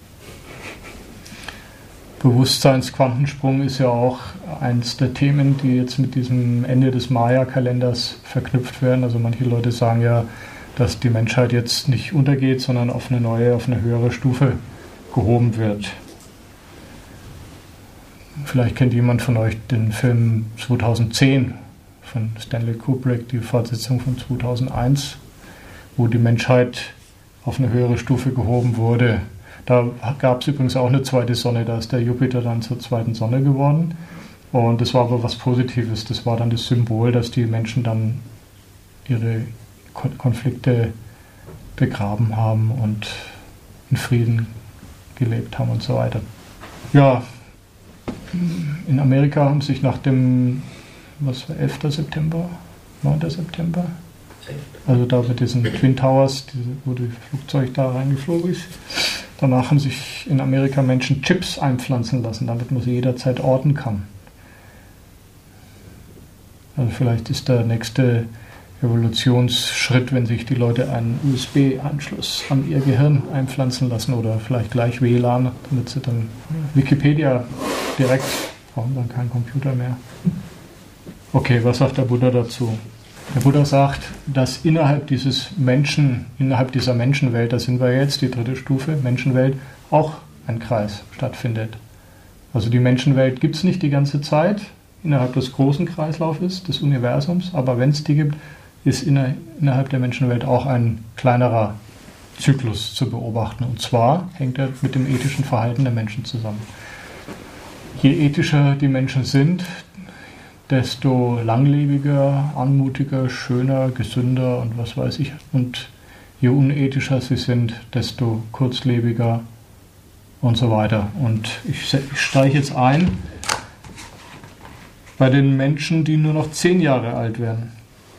A: Bewusstseinsquantensprung ist ja auch eins der Themen, die jetzt mit diesem Ende des Maya-Kalenders verknüpft werden. Also manche Leute sagen ja, dass die Menschheit jetzt nicht untergeht, sondern auf eine neue, auf eine höhere Stufe gehoben wird. Vielleicht kennt jemand von euch den Film zweitausendzehn von Stanley Kubrick, die Fortsetzung von zweitausendeins, wo die Menschheit auf eine höhere Stufe gehoben wurde. Da gab es übrigens auch eine zweite Sonne, da ist der Jupiter dann zur zweiten Sonne geworden. Und das war aber was Positives, das war dann das Symbol, dass die Menschen dann ihre Konflikte begraben haben und in Frieden gelebt haben und so weiter. Ja, in Amerika haben sich nach dem, was war, elften September, neunten September, also da mit diesen Twin Towers, wo das Flugzeug da reingeflogen ist, danach haben sich in Amerika Menschen Chips einpflanzen lassen, damit man sie jederzeit orten kann. Also vielleicht ist der nächste Evolutionsschritt, wenn sich die Leute einen U S B-Anschluss an ihr Gehirn einpflanzen lassen oder vielleicht gleich W L A N, damit sie dann Wikipedia direkt brauchen, dann keinen Computer mehr. Okay, was sagt der Buddha dazu? Der Buddha sagt, dass innerhalb dieses Menschen, innerhalb dieser Menschenwelt, da sind wir jetzt, die dritte Stufe, Menschenwelt, auch ein Kreis stattfindet. Also die Menschenwelt gibt es nicht die ganze Zeit innerhalb des großen Kreislaufes des Universums, aber wenn es die gibt, ist inner, innerhalb der Menschenwelt auch ein kleinerer Zyklus zu beobachten. Und zwar hängt er mit dem ethischen Verhalten der Menschen zusammen. Je ethischer die Menschen sind, desto langlebiger, anmutiger, schöner, gesünder und was weiß ich. Und je unethischer sie sind, desto kurzlebiger und so weiter. Und ich, ich steige jetzt ein bei den Menschen, die nur noch zehn Jahre alt werden.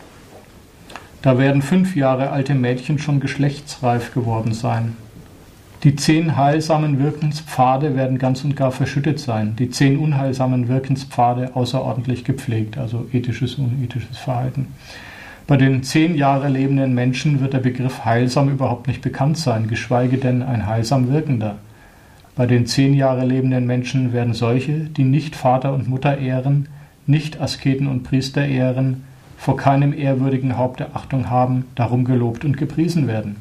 A: Da werden fünf Jahre alte Mädchen schon geschlechtsreif geworden sein. Die zehn heilsamen Wirkenspfade werden ganz und gar verschüttet sein. Die zehn unheilsamen Wirkenspfade außerordentlich gepflegt, also ethisches, unethisches Verhalten. Bei den zehn Jahre lebenden Menschen wird der Begriff heilsam überhaupt nicht bekannt sein, geschweige denn ein heilsam wirkender. Bei den zehn Jahre lebenden Menschen werden solche, die nicht Vater und Mutter ehren, nicht Asketen und Priester ehren, vor keinem ehrwürdigen Haupte Achtung haben, darum gelobt und gepriesen werden.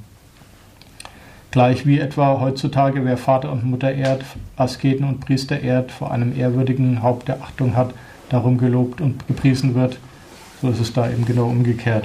A: Gleich wie etwa heutzutage, wer Vater und Mutter ehrt, Asketen und Priester ehrt, vor einem ehrwürdigen Haupte Achtung hat, darum gelobt und gepriesen wird, so ist es da eben genau umgekehrt.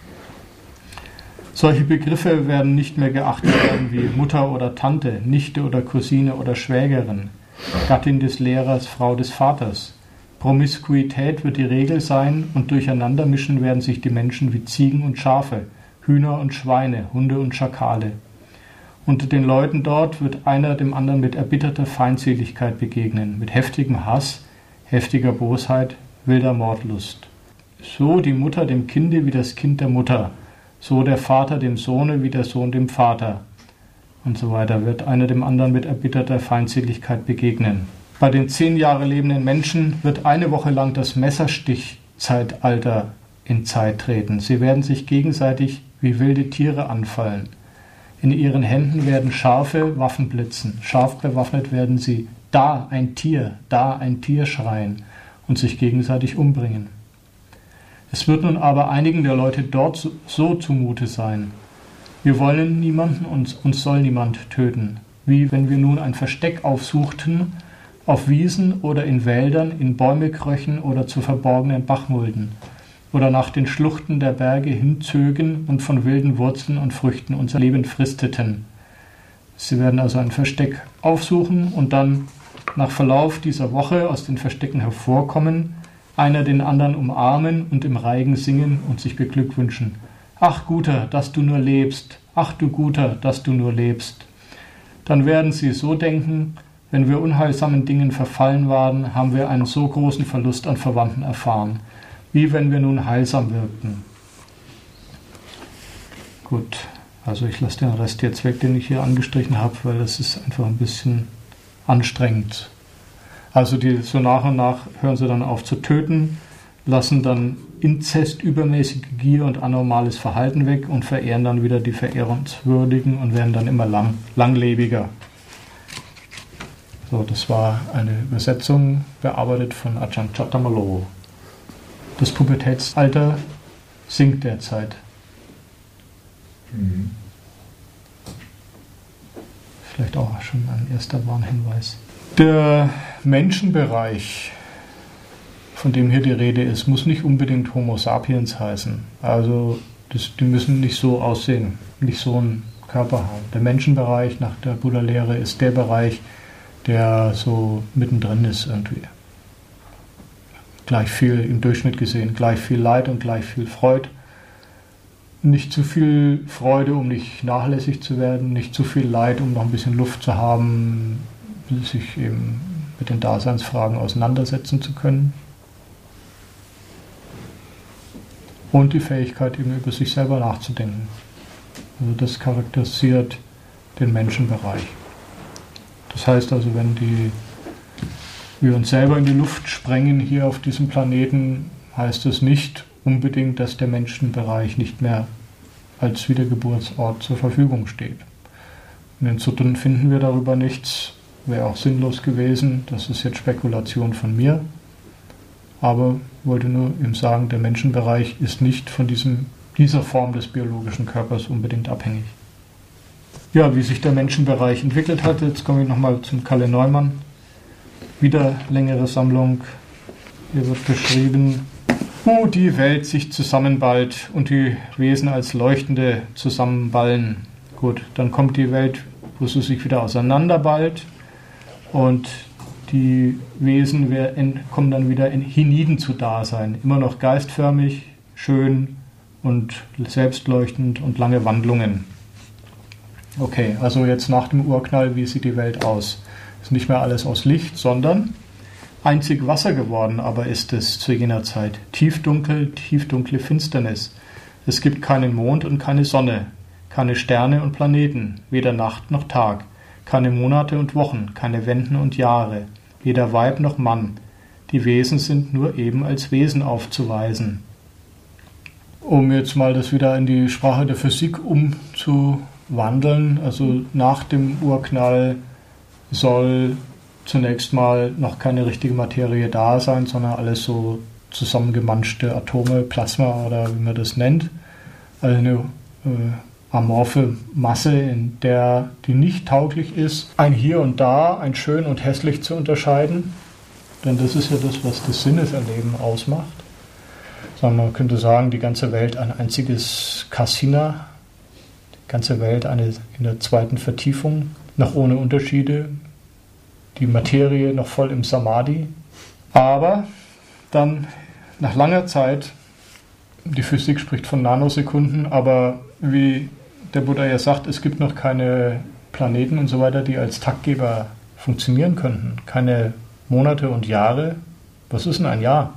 A: Solche Begriffe werden nicht mehr geachtet werden wie Mutter oder Tante, Nichte oder Cousine oder Schwägerin, Gattin des Lehrers, Frau des Vaters. Promiskuität wird die Regel sein und durcheinandermischen werden sich die Menschen wie Ziegen und Schafe, Hühner und Schweine, Hunde und Schakale. Unter den Leuten dort wird einer dem anderen mit erbitterter Feindseligkeit begegnen, mit heftigem Hass, heftiger Bosheit, wilder Mordlust. So die Mutter dem Kinde wie das Kind der Mutter, so der Vater dem Sohne wie der Sohn dem Vater und so weiter, wird einer dem anderen mit erbitterter Feindseligkeit begegnen. Bei den zehn Jahre lebenden Menschen wird eine Woche lang das Messerstichzeitalter in Zeit treten. Sie werden sich gegenseitig wie wilde Tiere anfallen. In ihren Händen werden scharfe Waffen blitzen. Scharf bewaffnet werden sie da ein Tier, da ein Tier schreien und sich gegenseitig umbringen. Es wird nun aber einigen der Leute dort so, so zumute sein. Wir wollen niemanden und uns soll niemand töten. Wie wenn wir nun ein Versteck aufsuchten, auf Wiesen oder in Wäldern, in Bäumekröchen oder zu verborgenen Bachmulden. oder nach den Schluchten der Berge hinzögen und von wilden Wurzeln und Früchten unser Leben fristeten. Sie werden also ein Versteck aufsuchen und dann nach Verlauf dieser Woche aus den Verstecken hervorkommen, einer den anderen umarmen und im Reigen singen und sich beglückwünschen. Ach Guter, dass du nur lebst, ach du Guter, dass du nur lebst. Dann werden sie so denken, wenn wir unheilsamen Dingen verfallen waren, haben wir einen so großen Verlust an Verwandten erfahren, wie wenn wir nun heilsam wirkten. Gut, also ich lasse den Rest jetzt weg, den ich hier angestrichen habe, weil das ist einfach ein bisschen anstrengend. Also die, so nach und nach hören sie dann auf zu töten, lassen dann inzestübermäßige Gier und anormales Verhalten weg und verehren dann wieder die Verehrungswürdigen und werden dann immer lang, langlebiger. So, das war eine Übersetzung, bearbeitet von Ajahn Chattamallo. Das Pubertätsalter sinkt derzeit.
C: Mhm.
A: Vielleicht auch schon ein erster Warnhinweis. Der Menschenbereich, von dem hier die Rede ist, muss nicht unbedingt Homo sapiens heißen. Also das, die müssen nicht so aussehen, nicht so einen Körper haben. Der Menschenbereich nach der Buddha-Lehre ist der Bereich, der so mittendrin ist irgendwie. Gleich viel im Durchschnitt gesehen, gleich viel Leid und gleich viel Freude. Nicht zu viel Freude, um nicht nachlässig zu werden, nicht zu viel Leid, um noch ein bisschen Luft zu haben, sich eben mit den Daseinsfragen auseinandersetzen zu können. Und die Fähigkeit, eben über sich selber nachzudenken. Also das charakterisiert den Menschenbereich. Das heißt also, wenn die, wir uns selber in die Luft sprengen hier auf diesem Planeten, heißt es nicht unbedingt, dass der Menschenbereich nicht mehr als Wiedergeburtsort zur Verfügung steht. In den Sutren finden wir darüber nichts, wäre auch sinnlos gewesen, das ist jetzt Spekulation von mir, aber wollte nur eben sagen, der Menschenbereich ist nicht von diesem, dieser Form des biologischen Körpers unbedingt abhängig. Ja, wie sich der Menschenbereich entwickelt hat, jetzt komme ich nochmal zum Kalle Neumann. Wieder längere Sammlung, hier wird beschrieben, wo die Welt sich zusammenballt und die Wesen als Leuchtende zusammenballen. Gut, dann kommt die Welt, wo sie sich wieder auseinanderballt und die Wesen kommen dann wieder in hienieden zu Dasein. Immer noch geistförmig, schön und selbstleuchtend und lange Wandlungen. Okay, also jetzt nach dem Urknall, wie sieht die Welt aus? Ist nicht mehr alles aus Licht, sondern einzig Wasser geworden, aber ist es zu jener Zeit. Tiefdunkel, tiefdunkle Finsternis. Es gibt keinen Mond und keine Sonne, keine Sterne und Planeten, weder Nacht noch Tag, keine Monate und Wochen, keine Wenden und Jahre, weder Weib noch Mann. Die Wesen sind nur eben als Wesen aufzuweisen. Um jetzt mal das wieder in die Sprache der Physik umzuwandeln, also nach dem Urknall soll zunächst mal noch keine richtige Materie da sein, sondern alles so zusammengemanschte Atome, Plasma oder wie man das nennt. Also eine äh, amorphe Masse, in der die nicht tauglich ist, ein Hier und Da, ein Schön und Hässlich zu unterscheiden. Denn das ist ja das, was das Sinneserleben ausmacht. Sondern man könnte sagen, die ganze Welt ein einziges Kasina, die ganze Welt eine in der zweiten Vertiefung, noch ohne Unterschiede, die Materie noch voll im Samadhi. Aber dann nach langer Zeit, die Physik spricht von Nanosekunden, aber wie der Buddha ja sagt, es gibt noch keine Planeten und so weiter, die als Taktgeber funktionieren könnten. Keine Monate und Jahre. Was ist denn ein Jahr?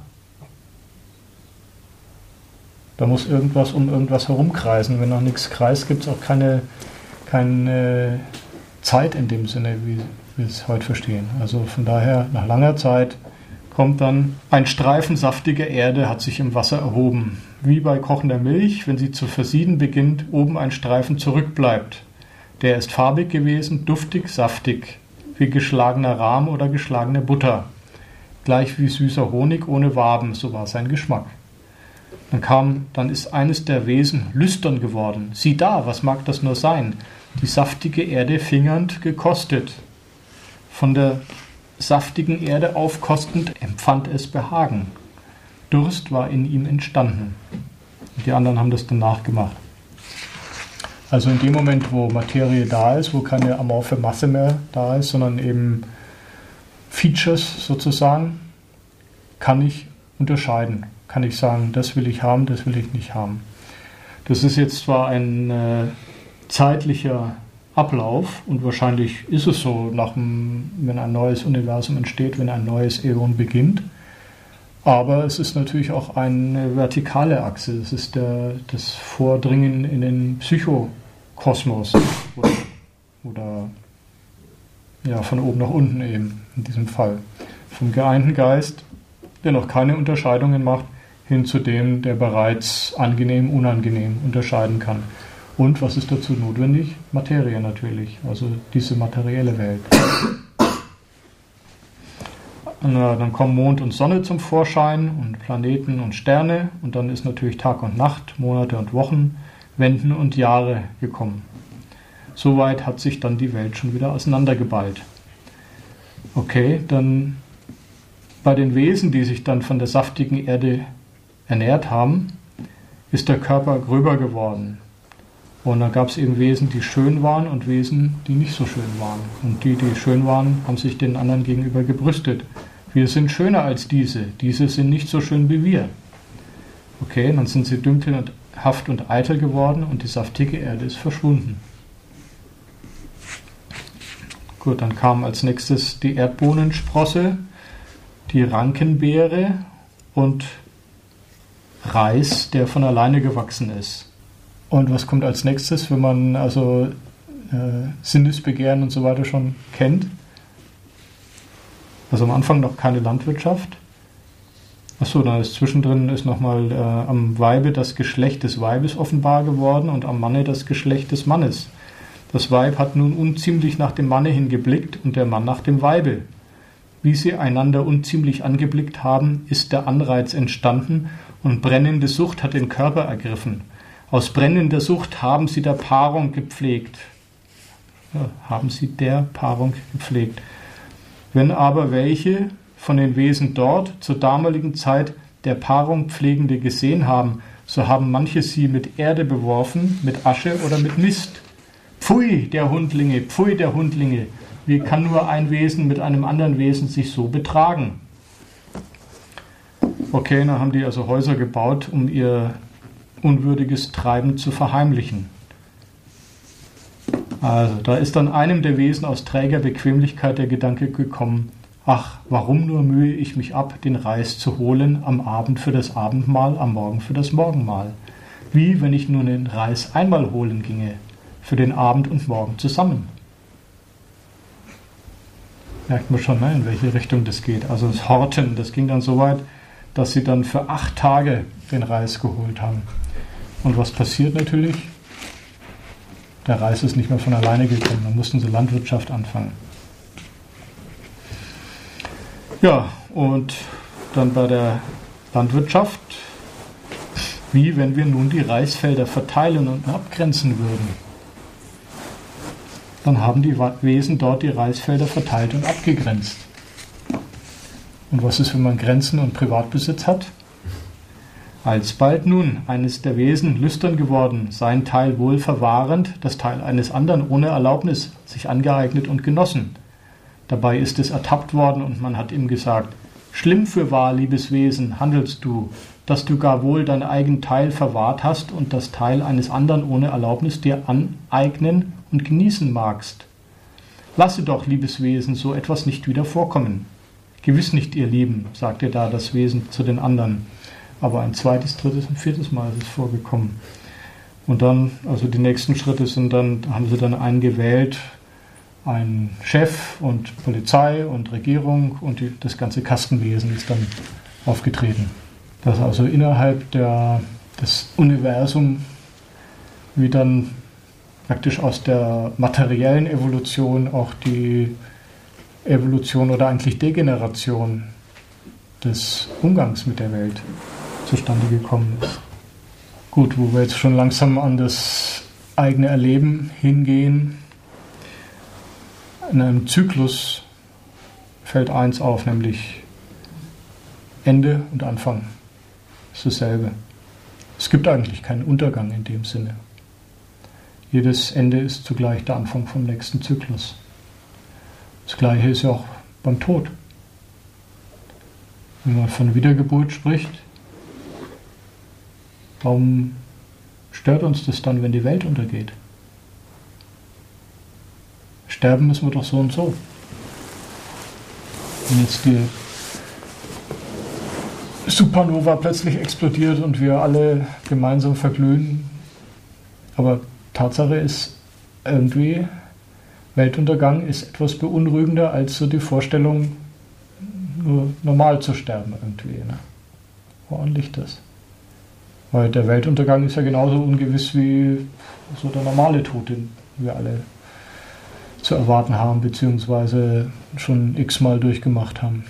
A: Da muss irgendwas um irgendwas herumkreisen. Wenn noch nichts kreist, gibt es auch keine, keine Zeit in dem Sinne, wie wir es heute verstehen. Also von daher, nach langer Zeit kommt dann ein Streifen saftige Erde, hat sich im Wasser erhoben. Wie bei kochender Milch, wenn sie zu versieden beginnt, oben ein Streifen zurückbleibt. Der ist farbig gewesen, duftig, saftig, wie geschlagener Rahm oder geschlagene Butter. Gleich wie süßer Honig ohne Waben, so war sein Geschmack. Dann kam, dann ist eines der Wesen lüstern geworden. Sieh da, was mag das nur sein? Die saftige Erde fingernd gekostet. Von der saftigen Erde aufkostend empfand es Behagen. Durst war in ihm entstanden. Und die anderen haben das dann nachgemacht. Also in dem Moment, wo Materie da ist, wo keine amorphe Masse mehr da ist, sondern eben Features sozusagen, kann ich unterscheiden. Kann ich sagen, das will ich haben, das will ich nicht haben. Das ist jetzt zwar ein äh, zeitlicher Ablauf und wahrscheinlich ist es so, nach dem, wenn ein neues Universum entsteht, wenn ein neues Äon beginnt, aber es ist natürlich auch eine vertikale Achse. Es ist der, das Vordringen in den Psychokosmos oder, oder ja, von oben nach unten eben in diesem Fall. Vom geeinten Geist, der noch keine Unterscheidungen macht, hin zu dem, der bereits angenehm, unangenehm unterscheiden kann. Und was ist dazu notwendig? Materie natürlich, also diese materielle Welt. Dann kommen Mond und Sonne zum Vorschein und Planeten und Sterne und dann ist natürlich Tag und Nacht, Monate und Wochen, Wenden und Jahre gekommen. Soweit hat sich dann die Welt schon wieder auseinandergeballt. Okay, dann bei den Wesen, die sich dann von der saftigen Erde ernährt haben, ist der Körper gröber geworden. Und dann gab es eben Wesen, die schön waren und Wesen, die nicht so schön waren. Und die, die schön waren, haben sich den anderen gegenüber gebrüstet. Wir sind schöner als diese. Diese sind nicht so schön wie wir. Okay, dann sind sie dünkelhaft und eitel geworden und die saftige Erde ist verschwunden. Gut, dann kam als nächstes die Erdbohnensprosse, die Rankenbeere und Reis, der von alleine gewachsen ist. Und was kommt als nächstes, wenn man also äh, Sinnesbegehren und so weiter schon kennt? Also am Anfang noch keine Landwirtschaft. Achso, dann ist zwischendrin ist nochmal äh, am Weibe das Geschlecht des Weibes offenbar geworden und am Manne das Geschlecht des Mannes. Das Weib hat nun unziemlich nach dem Manne hingeblickt und der Mann nach dem Weibe. Wie sie einander unziemlich angeblickt haben, ist der Anreiz entstanden und brennende Sucht hat den Körper ergriffen. Aus brennender Sucht haben sie der Paarung gepflegt. Ja, haben sie der Paarung gepflegt. Wenn aber welche von den Wesen dort zur damaligen Zeit der Paarung Pflegende gesehen haben, so haben manche sie mit Erde beworfen, mit Asche oder mit Mist. Pfui, der Hundlinge, pfui, der Hundlinge. Wie kann nur ein Wesen mit einem anderen Wesen sich so betragen? Okay, dann haben die also Häuser gebaut, um ihr unwürdiges Treiben zu verheimlichen. Also, da ist dann einem der Wesen aus träger Bequemlichkeit der Gedanke gekommen, ach, warum nur mühe ich mich ab, den Reis zu holen, am Abend für das Abendmahl, am Morgen für das Morgenmahl? Wie, wenn ich nur den Reis einmal holen ginge, für den Abend und Morgen zusammen? Merkt man schon, ne, in welche Richtung das geht. Also das Horten, das ging dann so weit, dass sie dann für acht Tage den Reis geholt haben. Und was passiert natürlich? Der Reis ist nicht mehr von alleine gekommen. Dann mussten sie Landwirtschaft anfangen. Ja, und dann bei der Landwirtschaft, wie wenn wir nun die Reisfelder verteilen und abgrenzen würden. Dann haben die Wesen dort die Reisfelder verteilt und abgegrenzt. Und was ist, wenn man Grenzen und Privatbesitz hat? Alsbald nun eines der Wesen lüstern geworden, sein Teil wohl verwahrend, das Teil eines anderen ohne Erlaubnis sich angeeignet und genossen. Dabei ist es ertappt worden und man hat ihm gesagt, schlimm fürwahr, liebes Wesen, handelst du, dass du gar wohl dein eigen Teil verwahrt hast und das Teil eines anderen ohne Erlaubnis dir aneignen und genießen magst. Lasse doch, liebes Wesen, so etwas nicht wieder vorkommen. Gewiss nicht, ihr Lieben, sagte da das Wesen zu den anderen. Aber ein zweites, drittes und viertes Mal ist es vorgekommen. Und dann, also die nächsten Schritte sind dann, haben sie dann einen gewählt, einen Chef und Polizei und Regierung und die, das ganze Kastenwesen ist dann aufgetreten. Dass also innerhalb der, des Universums, wie dann praktisch aus der materiellen Evolution auch die Evolution oder eigentlich Degeneration des Umgangs mit der Welt zustande gekommen ist. Gut, wo wir jetzt schon langsam an das eigene Erleben hingehen, in einem Zyklus fällt eins auf, nämlich Ende und Anfang. ist dasselbe. Es gibt eigentlich keinen Untergang in dem Sinne. Jedes Ende ist zugleich der Anfang vom nächsten Zyklus. Das Gleiche ist ja auch beim Tod. Wenn man von Wiedergeburt spricht, warum stört uns das dann, wenn die Welt untergeht? Sterben müssen wir doch so und so. Wenn jetzt die Supernova plötzlich explodiert und wir alle gemeinsam verglühen. Aber Tatsache ist irgendwie, Weltuntergang ist etwas beunruhigender als so die Vorstellung, nur normal zu sterben irgendwie. Ne? Woran liegt das? Weil der Weltuntergang ist ja genauso ungewiss wie so der normale Tod, den wir alle zu erwarten haben, beziehungsweise schon x-mal durchgemacht haben.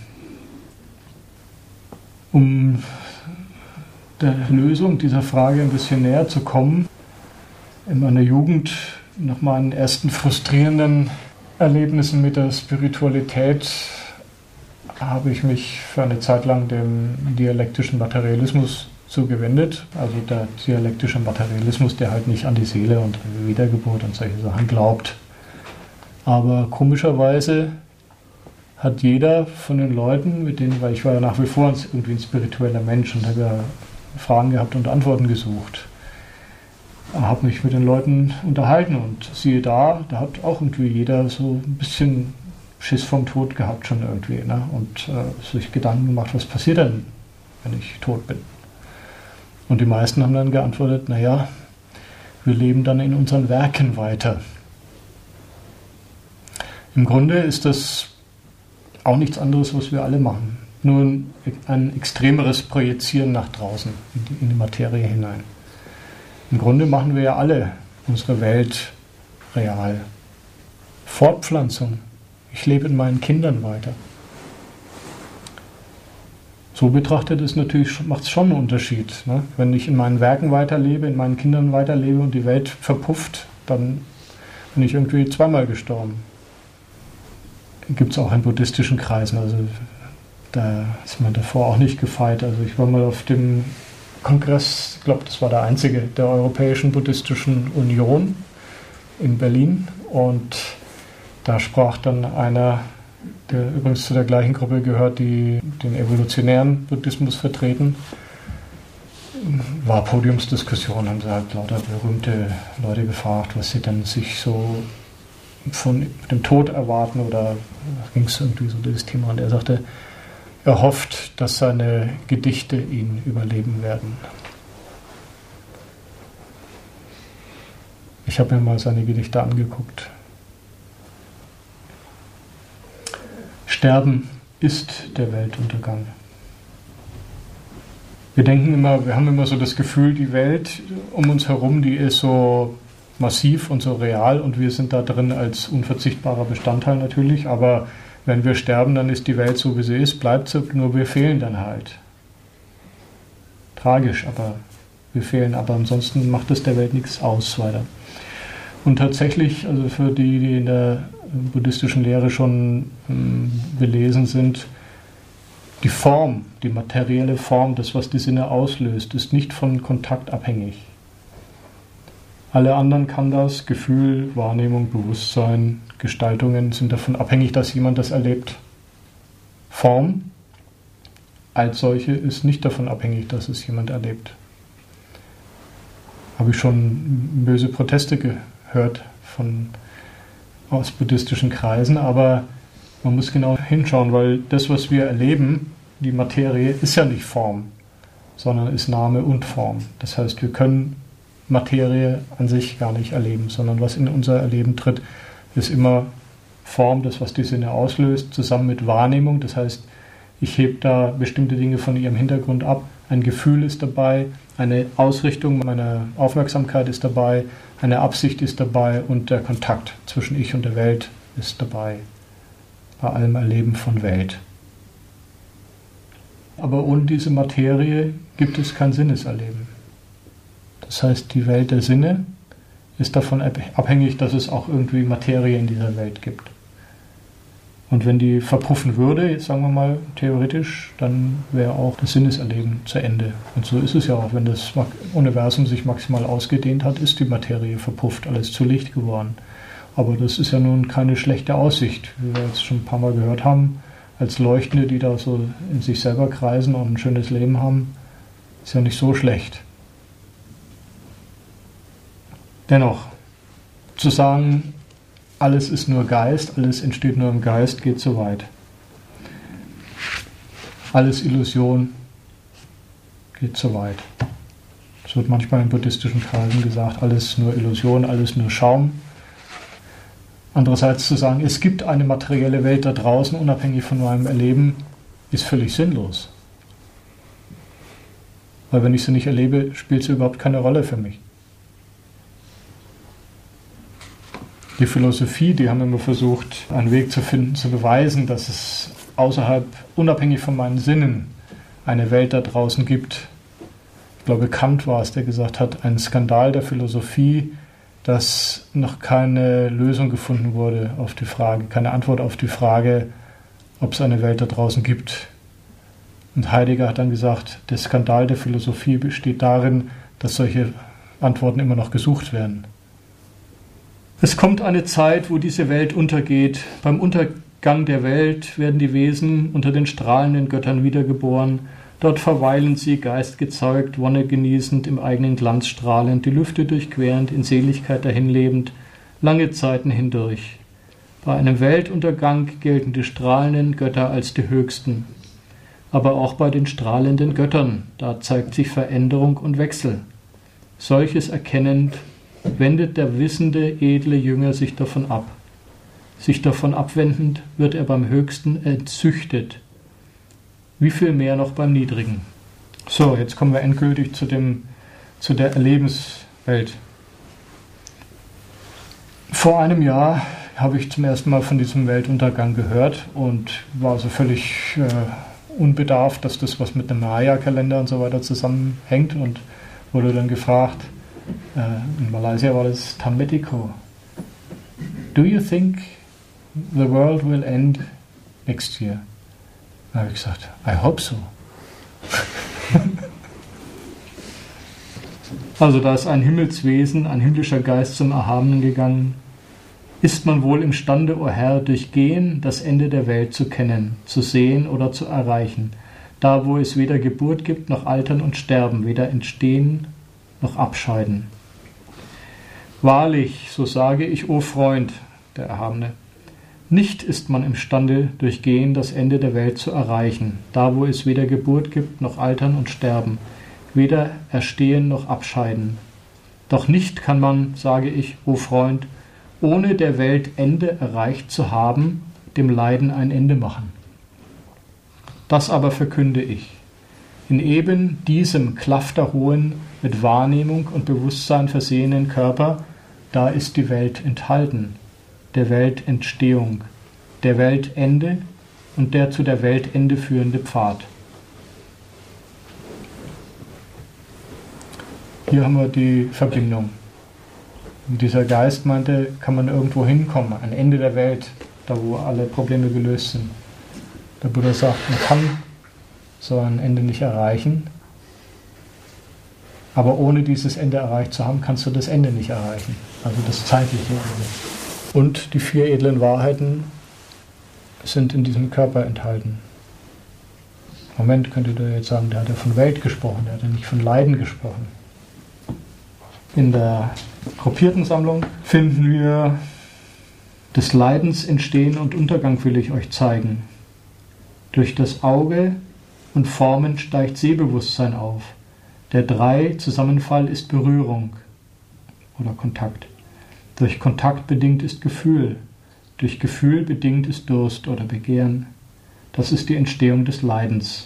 A: Um der Lösung dieser Frage ein bisschen näher zu kommen, in meiner Jugend, nach meinen ersten frustrierenden Erlebnissen mit der Spiritualität, habe ich mich für eine Zeit lang dem dialektischen Materialismus zugewendet. Also der dialektische Materialismus, der halt nicht an die Seele und Wiedergeburt und solche Sachen glaubt. Aber komischerweise hat jeder von den Leuten, mit denen, weil ich war ja nach wie vor irgendwie ein spiritueller Mensch und habe ja Fragen gehabt und Antworten gesucht, habe mich mit den Leuten unterhalten und siehe da, da hat auch irgendwie jeder so ein bisschen Schiss vom Tod gehabt schon irgendwie, ne? Und äh, sich Gedanken gemacht, was passiert denn, wenn ich tot bin? Und die meisten haben dann geantwortet, naja, wir leben dann in unseren Werken weiter. Im Grunde ist das auch nichts anderes, was wir alle machen. Nur ein, ein extremeres Projizieren nach draußen, in die, in die Materie hinein. Im Grunde machen wir ja alle unsere Welt real. Fortpflanzung. Ich lebe in meinen Kindern weiter. So betrachtet es natürlich, macht es schon einen Unterschied. Ne? Wenn ich in meinen Werken weiterlebe, in meinen Kindern weiterlebe und die Welt verpufft, dann bin ich irgendwie zweimal gestorben. Gibt es auch in buddhistischen Kreisen, also da ist man davor auch nicht gefeit. Also ich war mal auf dem Kongress, ich glaube, das war der einzige der Europäischen Buddhistischen Union in Berlin, und da sprach dann einer, der übrigens zu der gleichen Gruppe gehört, die den evolutionären Buddhismus vertreten, war Podiumsdiskussion, haben sie halt lauter berühmte Leute gefragt, was sie denn sich so von dem Tod erwarten, oder ging es irgendwie so dieses Thema, und er sagte, er hofft, dass seine Gedichte ihn überleben werden. Ich habe mir mal seine Gedichte angeguckt. Sterben ist der Weltuntergang. Wir denken immer, wir haben immer so das Gefühl, die Welt um uns herum, die ist so massiv und so real und wir sind da drin als unverzichtbarer Bestandteil natürlich, aber wenn wir sterben, dann ist die Welt so, wie sie ist, bleibt sie, nur wir fehlen dann halt. Tragisch, aber wir fehlen, aber ansonsten macht es der Welt nichts aus weiter. Und tatsächlich, also für die, die in der buddhistischen Lehre schon ähm, belesen sind, die Form, die materielle Form, das, was die Sinne auslöst, ist nicht von Kontakt abhängig. Alle anderen kann das, Gefühl, Wahrnehmung, Bewusstsein, Gestaltungen sind davon abhängig, dass jemand das erlebt. Form als solche ist nicht davon abhängig, dass es jemand erlebt. Habe ich schon böse Proteste gehört von, aus buddhistischen Kreisen, aber man muss genau hinschauen, weil das, was wir erleben, die Materie, ist ja nicht Form, sondern ist Name und Form. Das heißt, wir können Materie an sich gar nicht erleben, sondern was in unser Erleben tritt, ist immer Form, das, was die Sinne auslöst, zusammen mit Wahrnehmung. Das heißt, ich hebe da bestimmte Dinge von ihrem Hintergrund ab. Ein Gefühl ist dabei, eine Ausrichtung meiner Aufmerksamkeit ist dabei, eine Absicht ist dabei und der Kontakt zwischen ich und der Welt ist dabei. Bei allem Erleben von Welt. Aber ohne diese Materie gibt es kein Sinneserleben. Das heißt, die Welt der Sinne ist davon abhängig, dass es auch irgendwie Materie in dieser Welt gibt. Und wenn die verpuffen würde, sagen wir mal theoretisch, dann wäre auch das Sinneserleben zu Ende. Und so ist es ja auch, wenn das Universum sich maximal ausgedehnt hat, ist die Materie verpufft, alles zu Licht geworden. Aber das ist ja nun keine schlechte Aussicht, wie wir jetzt schon ein paar Mal gehört haben. Als Leuchtende, die da so in sich selber kreisen und ein schönes Leben haben, ist ja nicht so schlecht. Dennoch, zu sagen, alles ist nur Geist, alles entsteht nur im Geist, geht zu weit. Alles Illusion geht zu weit. Es wird manchmal in buddhistischen Kreisen gesagt, alles nur Illusion, alles nur Schaum. Andererseits zu sagen, es gibt eine materielle Welt da draußen, unabhängig von meinem Erleben, ist völlig sinnlos. Weil wenn ich sie nicht erlebe, spielt sie überhaupt keine Rolle für mich. Die Philosophie, die haben immer versucht, einen Weg zu finden, zu beweisen, dass es außerhalb, unabhängig von meinen Sinnen, eine Welt da draußen gibt. Ich glaube, Kant war es, der gesagt hat, ein Skandal der Philosophie, dass noch keine Lösung gefunden wurde auf die Frage, keine Antwort auf die Frage, ob es eine Welt da draußen gibt. Und Heidegger hat dann gesagt, der Skandal der Philosophie besteht darin, dass solche Antworten immer noch gesucht werden. Es kommt eine Zeit, wo diese Welt untergeht. Beim Untergang der Welt werden die Wesen unter den strahlenden Göttern wiedergeboren. Dort verweilen sie, geistgezeugt, Wonne genießend, im eigenen Glanz strahlend, die Lüfte durchquerend, in Seligkeit dahinlebend, lange Zeiten hindurch. Bei einem Weltuntergang gelten die strahlenden Götter als die höchsten. Aber auch bei den strahlenden Göttern, da zeigt sich Veränderung und Wechsel. Solches erkennend, wendet der wissende, edle Jünger sich davon ab. Sich davon abwendend wird er beim Höchsten entzüchtet. Wie viel mehr noch beim Niedrigen. So, jetzt kommen wir endgültig zu, dem, zu der Erlebenswelt. Vor einem Jahr habe ich zum ersten Mal von diesem Weltuntergang gehört und war also völlig äh, unbedarft, dass das was mit dem Maya-Kalender und so weiter zusammenhängt und wurde dann gefragt, äh, in Malaysia war das Tambetiko. Do you think the world will end next year? Da habe ich gesagt, I hope so. Also da ist ein Himmelswesen, ein himmlischer Geist zum Erhabenen gegangen. Ist man wohl imstande, o Herr, durch Gehen das Ende der Welt zu kennen, zu sehen oder zu erreichen, da wo es weder Geburt gibt, noch Altern und Sterben, weder Entstehen noch Abscheiden. Wahrlich, so sage ich, o Freund, der Erhabene, nicht ist man imstande, durch Gehen das Ende der Welt zu erreichen, da wo es weder Geburt gibt, noch Altern und Sterben, weder Erstehen noch Abscheiden. Doch nicht kann man, sage ich, o Freund, ohne der Welt Ende erreicht zu haben, dem Leiden ein Ende machen. Das aber verkünde ich. In eben diesem klafterhohen, mit Wahrnehmung und Bewusstsein versehenen Körper, da ist die Welt enthalten, der Weltentstehung, der Weltende und der zu der Weltende führende Pfad. Hier haben wir die Verbindung. Und dieser Geist meinte, kann man irgendwo hinkommen, ein Ende der Welt, da wo alle Probleme gelöst sind. Der Buddha sagt, man kann so ein Ende nicht erreichen, aber ohne dieses Ende erreicht zu haben, kannst du das Ende nicht erreichen, also das zeitliche Ende. Und die vier edlen Wahrheiten sind in diesem Körper enthalten. Moment, könntet ihr jetzt sagen, der hat ja von Welt gesprochen, der hat ja nicht von Leiden gesprochen. In der gruppierten Sammlung finden wir des Leidens Entstehen und Untergang will ich euch zeigen. Durch das Auge und Formen steigt Sehbewusstsein auf. Der drei Zusammenfall ist Berührung oder Kontakt. Durch Kontakt bedingt ist Gefühl, durch Gefühl bedingt ist Durst oder Begehren. Das ist die Entstehung des Leidens.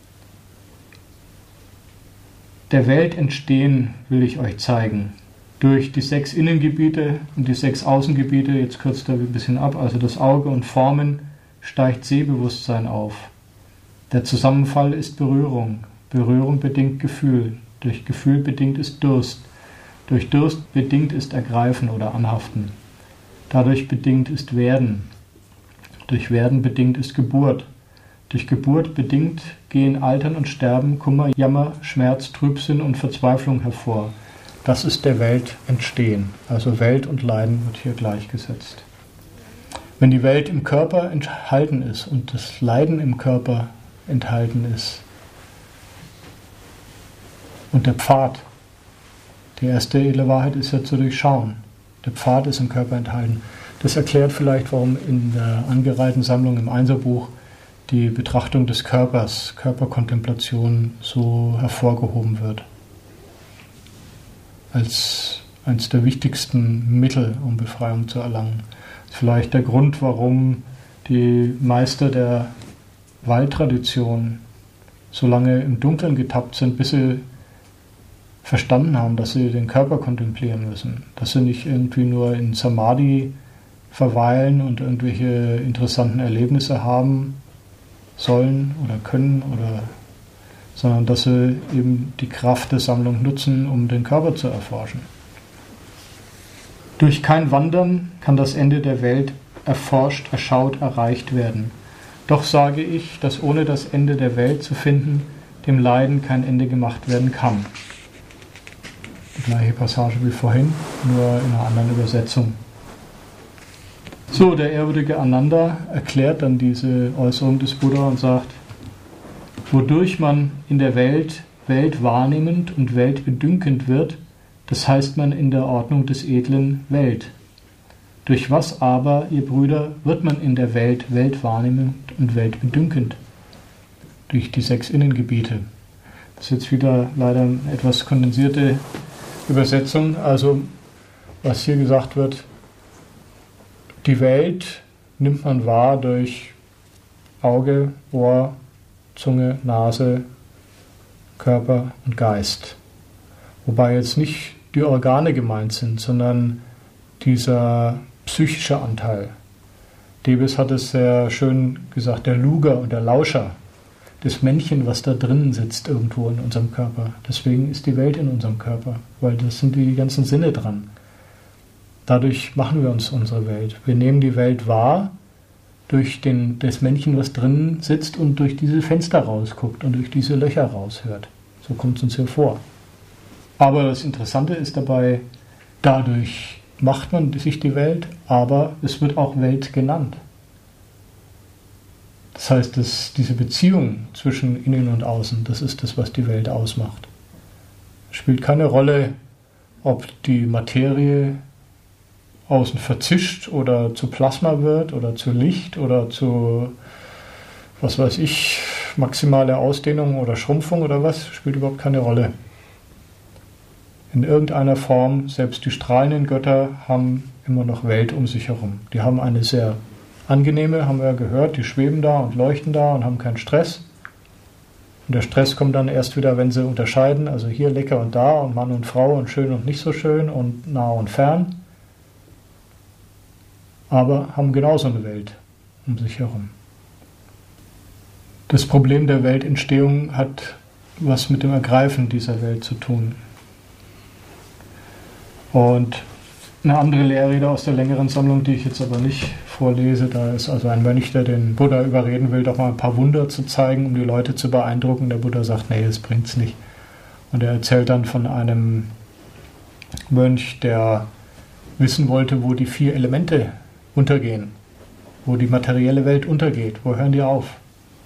A: Der Welt entstehen will ich euch zeigen. Durch die sechs Innengebiete und die sechs Außengebiete, jetzt kürzt er ein bisschen ab, also das Auge und Formen, steigt Sehbewusstsein auf. Der Zusammenfall ist Berührung. Berührung bedingt Gefühl. Durch Gefühl bedingt ist Durst. Durch Durst bedingt ist Ergreifen oder Anhaften. Dadurch bedingt ist Werden. Durch Werden bedingt ist Geburt. Durch Geburt bedingt gehen Altern und Sterben, Kummer, Jammer, Schmerz, Trübsinn und Verzweiflung hervor. Das ist der Welt Entstehen. Also Welt und Leiden wird hier gleichgesetzt. Wenn die Welt im Körper enthalten ist und das Leiden im Körper enthalten ist und der Pfad, die erste edle Wahrheit ist ja zu durchschauen. Der Pfad ist im Körper enthalten. Das erklärt vielleicht, warum in der angereihten Sammlung im Einserbuch die Betrachtung des Körpers, Körperkontemplation so hervorgehoben wird. Als eines der wichtigsten Mittel, um Befreiung zu erlangen. Das ist vielleicht der Grund, warum die Meister der Waldtradition so lange im Dunkeln getappt sind, bis sie verstanden haben, dass sie den Körper kontemplieren müssen. Dass sie nicht irgendwie nur in Samadhi verweilen und irgendwelche interessanten Erlebnisse haben sollen oder können, oder, sondern dass sie eben die Kraft der Sammlung nutzen, um den Körper zu erforschen. Durch kein Wandern kann das Ende der Welt erforscht, erschaut, erreicht werden. Doch sage ich, dass ohne das Ende der Welt zu finden, dem Leiden kein Ende gemacht werden kann. Die gleiche Passage wie vorhin, nur in einer anderen Übersetzung. So, der ehrwürdige Ananda erklärt dann diese Äußerung des Buddha und sagt, wodurch man in der Welt Welt wahrnehmend und Welt bedünkend wird, das heißt man in der Ordnung des Edlen Welt. Durch was aber, ihr Brüder, wird man in der Welt Welt wahrnehmend und Welt bedünkend? Durch die sechs Innengebiete. Das ist jetzt wieder leider eine etwas kondensierte Übersetzung. Also, was hier gesagt wird, die Welt nimmt man wahr durch Auge, Ohr, Zunge, Nase, Körper und Geist. Wobei jetzt nicht die Organe gemeint sind, sondern dieser psychische Anteil. Debes hat es sehr schön gesagt, der Luger und der Lauscher, das Männchen, was da drinnen sitzt irgendwo in unserem Körper. Deswegen ist die Welt in unserem Körper, weil das sind die ganzen Sinne dran. Dadurch machen wir uns unsere Welt. Wir nehmen die Welt wahr durch den, das Männchen, was drinnen sitzt und durch diese Fenster rausguckt und durch diese Löcher raushört. So kommt es uns hier vor. Aber das Interessante ist dabei, dadurch macht man sich die Welt, aber es wird auch Welt genannt. Das heißt, dass diese Beziehung zwischen Innen und Außen, das ist das, was die Welt ausmacht. Es spielt keine Rolle, ob die Materie außen verzischt oder zu Plasma wird oder zu Licht oder zu, was weiß ich, maximale Ausdehnung oder Schrumpfung oder was, spielt überhaupt keine Rolle. In irgendeiner Form, selbst die strahlenden Götter haben immer noch Welt um sich herum. Die haben eine sehr angenehme, haben wir ja gehört, die schweben da und leuchten da und haben keinen Stress. Und der Stress kommt dann erst wieder, wenn sie unterscheiden, also hier lecker und da und Mann und Frau und schön und nicht so schön und nah und fern. Aber haben genauso eine Welt um sich herum. Das Problem der Weltentstehung hat was mit dem Ergreifen dieser Welt zu tun. Und eine andere Lehrrede aus der längeren Sammlung, die ich jetzt aber nicht vorlese, da ist also ein Mönch, der den Buddha überreden will, doch mal ein paar Wunder zu zeigen, um die Leute zu beeindrucken. Der Buddha sagt, nee, das bringt's nicht. Und er erzählt dann von einem Mönch, der wissen wollte, wo die vier Elemente untergehen, wo die materielle Welt untergeht, wo hören die auf?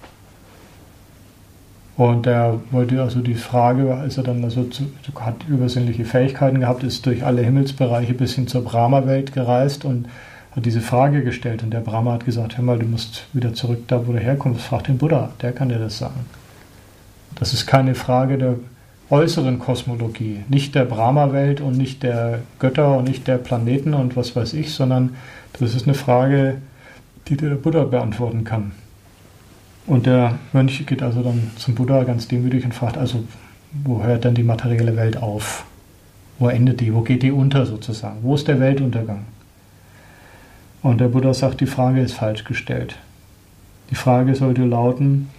A: Und er wollte also die Frage, als er dann also zu, hat übersinnliche Fähigkeiten gehabt, ist durch alle Himmelsbereiche bis hin zur Brahma-Welt gereist und hat diese Frage gestellt. Und der Brahma hat gesagt, hör mal, du musst wieder zurück da, wo du herkommst. Frag den Buddha, der kann dir das sagen. Das ist keine Frage der äußeren Kosmologie, nicht der Brahma-Welt und nicht der Götter und nicht der Planeten und was weiß ich, sondern das ist eine Frage, die dir der Buddha beantworten kann. Und der Mönch geht also dann zum Buddha ganz demütig und fragt, also wo hört denn die materielle Welt auf? Wo endet die? Wo geht die unter sozusagen? Wo ist der Weltuntergang? Und der Buddha sagt, die Frage ist falsch gestellt. Die Frage sollte lauten,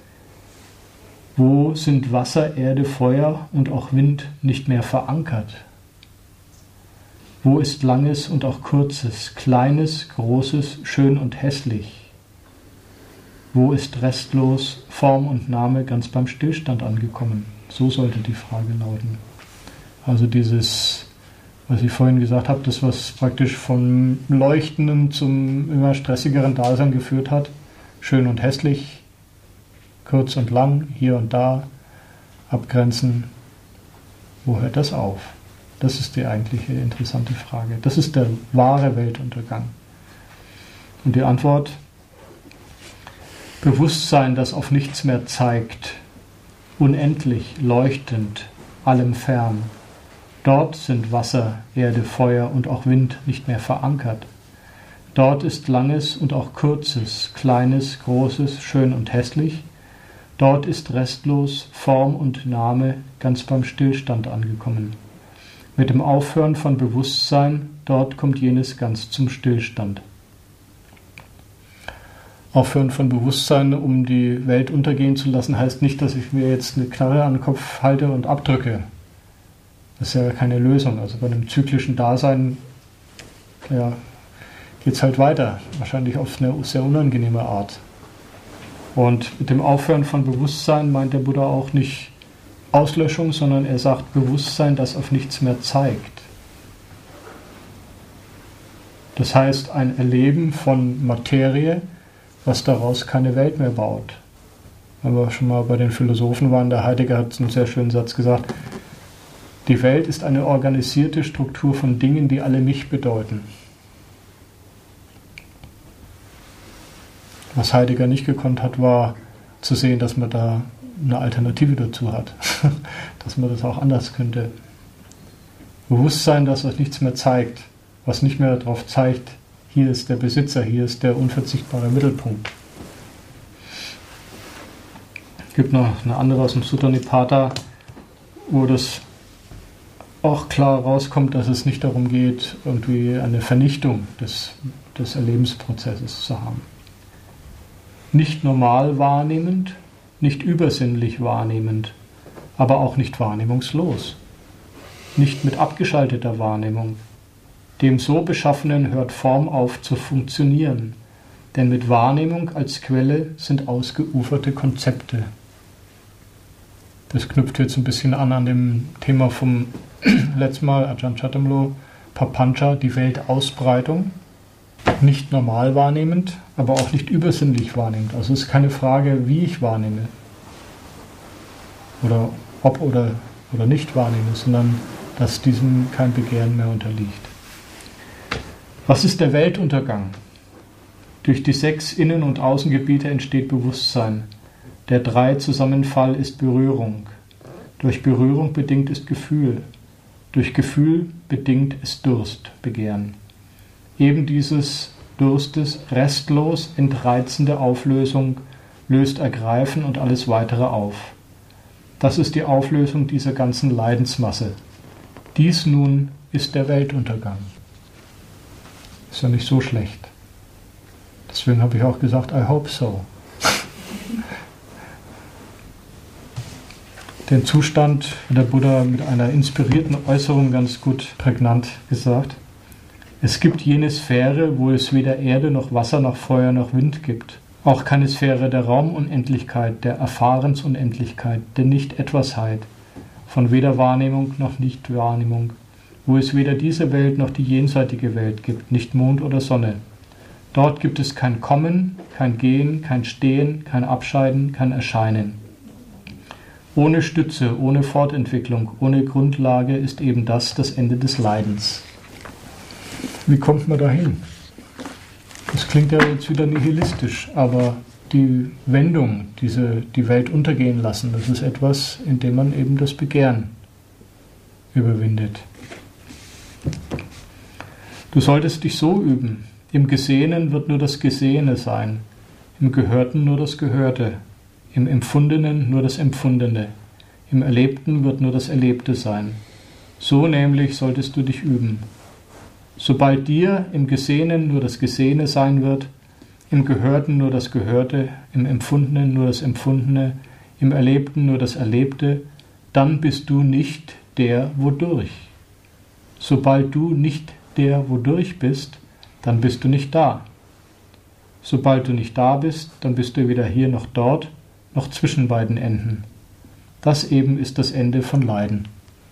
A: wo sind Wasser, Erde, Feuer und auch Wind nicht mehr verankert? Wo ist Langes und auch Kurzes, Kleines, Großes, schön und hässlich, Wo ist restlos Form und Name ganz beim Stillstand angekommen? So sollte die Frage lauten. Also dieses, was ich vorhin gesagt habe, das, was praktisch vom leuchtenden zum immer stressigeren Dasein geführt hat, schön und hässlich, kurz und lang, hier und da, abgrenzen. Wo hört das auf? Das ist die eigentliche interessante Frage. Das ist der wahre Weltuntergang. Und die Antwort: Bewusstsein, das auf nichts mehr zeigt, unendlich, leuchtend, allem fern. Dort sind Wasser, Erde, Feuer und auch Wind nicht mehr verankert. Dort ist Langes und auch Kurzes, Kleines, Großes, schön und hässlich. Dort ist restlos Form und Name ganz beim Stillstand angekommen. Mit dem Aufhören von Bewusstsein, dort kommt jenes ganz zum Stillstand. Aufhören von Bewusstsein, um die Welt untergehen zu lassen, heißt nicht, dass ich mir jetzt eine Knarre an den Kopf halte und abdrücke. Das ist ja keine Lösung. Also bei einem zyklischen Dasein ja, geht es halt weiter. Wahrscheinlich auf eine sehr unangenehme Art. Und mit dem Aufhören von Bewusstsein meint der Buddha auch nicht Auslöschung, sondern er sagt Bewusstsein, das auf nichts mehr zeigt. Das heißt ein Erleben von Materie, was daraus keine Welt mehr baut. Wenn wir schon mal bei den Philosophen waren, der Heidegger hat einen sehr schönen Satz gesagt: Die Welt ist eine organisierte Struktur von Dingen, die alle mich bedeuten. Was Heidegger nicht gekonnt hat, war zu sehen, dass man da eine Alternative dazu hat, dass man das auch anders könnte. Bewusstsein, das was nichts mehr zeigt, was nicht mehr darauf zeigt, hier ist der Besitzer, hier ist der unverzichtbare Mittelpunkt. Es gibt noch eine andere aus dem Sutta Nipata, wo das auch klar rauskommt, dass es nicht darum geht, irgendwie eine Vernichtung des, des Erlebensprozesses zu haben. Nicht normal wahrnehmend, nicht übersinnlich wahrnehmend, aber auch nicht wahrnehmungslos. Nicht mit abgeschalteter Wahrnehmung. Dem so Beschaffenen hört Form auf zu funktionieren, denn mit Wahrnehmung als Quelle sind ausgeuferte Konzepte. Das knüpft jetzt ein bisschen an an dem Thema vom letzten Mal, Ajahn Chatamlo, Papancha, die Weltausbreitung. Nicht normal wahrnehmend, aber auch nicht übersinnlich wahrnehmend. Also es ist keine Frage, wie ich wahrnehme oder ob oder, oder nicht wahrnehme, sondern dass diesem kein Begehren mehr unterliegt. Was ist der Weltuntergang? Durch die sechs Innen- und Außengebiete entsteht Bewusstsein. Der Drei-Zusammenfall ist Berührung. Durch Berührung bedingt ist Gefühl. Durch Gefühl bedingt ist Durst, Begehren. Eben dieses Durstes restlos entreizende Auflösung löst Ergreifen und alles weitere auf. Das ist die Auflösung dieser ganzen Leidensmasse. Dies nun ist der Weltuntergang. Ist ja nicht so schlecht. Deswegen habe ich auch gesagt, I hope so. Den Zustand hat der Buddha mit einer inspirierten Äußerung ganz gut prägnant gesagt. Es gibt jene Sphäre, wo es weder Erde noch Wasser noch Feuer noch Wind gibt. Auch keine Sphäre der Raumunendlichkeit, der Erfahrensunendlichkeit, der Nicht-Etwasheit, von weder Wahrnehmung noch Nicht-Wahrnehmung, wo es weder diese Welt noch die jenseitige Welt gibt, nicht Mond oder Sonne. Dort gibt es kein Kommen, kein Gehen, kein Stehen, kein Abscheiden, kein Erscheinen. Ohne Stütze, ohne Fortentwicklung, ohne Grundlage ist eben das das Ende des Leidens. Wie kommt man da hin? Das klingt ja jetzt wieder nihilistisch, aber die Wendung, diese, die Welt untergehen lassen, das ist etwas, in dem man eben das Begehren überwindet. Du solltest dich so üben. Im Gesehenen wird nur das Gesehene sein, im Gehörten nur das Gehörte, im Empfundenen nur das Empfundene, im Erlebten wird nur das Erlebte sein. So nämlich solltest du dich üben. Sobald dir im Gesehenen nur das Gesehene sein wird, im Gehörten nur das Gehörte, im Empfundenen nur das Empfundene, im Erlebten nur das Erlebte, dann bist du nicht der wodurch. Sobald du nicht der wodurch bist, dann bist du nicht da. Sobald du nicht da bist, dann bist du weder hier noch dort, noch zwischen beiden Enden. Das eben ist das Ende von Leiden.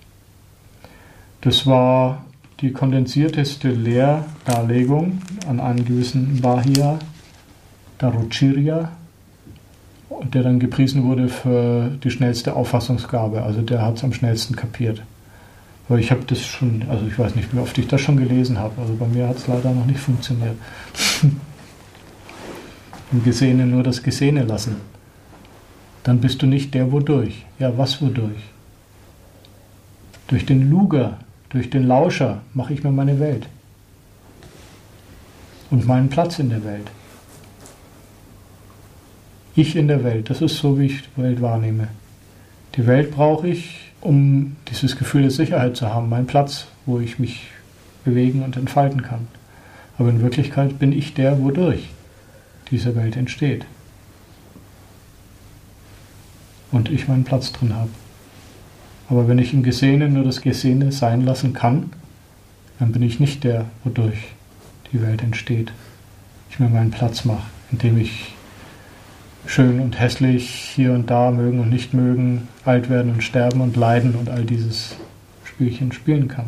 A: Das war die kondensierteste Lehrdarlegung an einen gewissen Bahia Daruchirya, der dann gepriesen wurde für die schnellste Auffassungsgabe. Also der hat es am schnellsten kapiert. Aber ich habe das schon, also ich weiß nicht, wie oft ich das schon gelesen habe. Also bei mir hat es leider noch nicht funktioniert. Im Gesehene nur das Gesehene lassen. Dann bist du nicht der wodurch. Ja, was wodurch? Durch den Luger, durch den Lauscher mache ich mir meine Welt. Und meinen Platz in der Welt. Ich in der Welt, das ist so, wie ich die Welt wahrnehme. Die Welt brauche ich, um dieses Gefühl der Sicherheit zu haben, meinen Platz, wo ich mich bewegen und entfalten kann. Aber in Wirklichkeit bin ich der, wodurch diese Welt entsteht. Und ich meinen Platz drin habe. Aber wenn ich im Gesehenen nur das Gesehene sein lassen kann, dann bin ich nicht der, wodurch die Welt entsteht. Ich mir meinen Platz mache, indem ich schön und hässlich hier und da mögen und nicht mögen, alt werden und sterben und leiden und all dieses Spielchen spielen kann.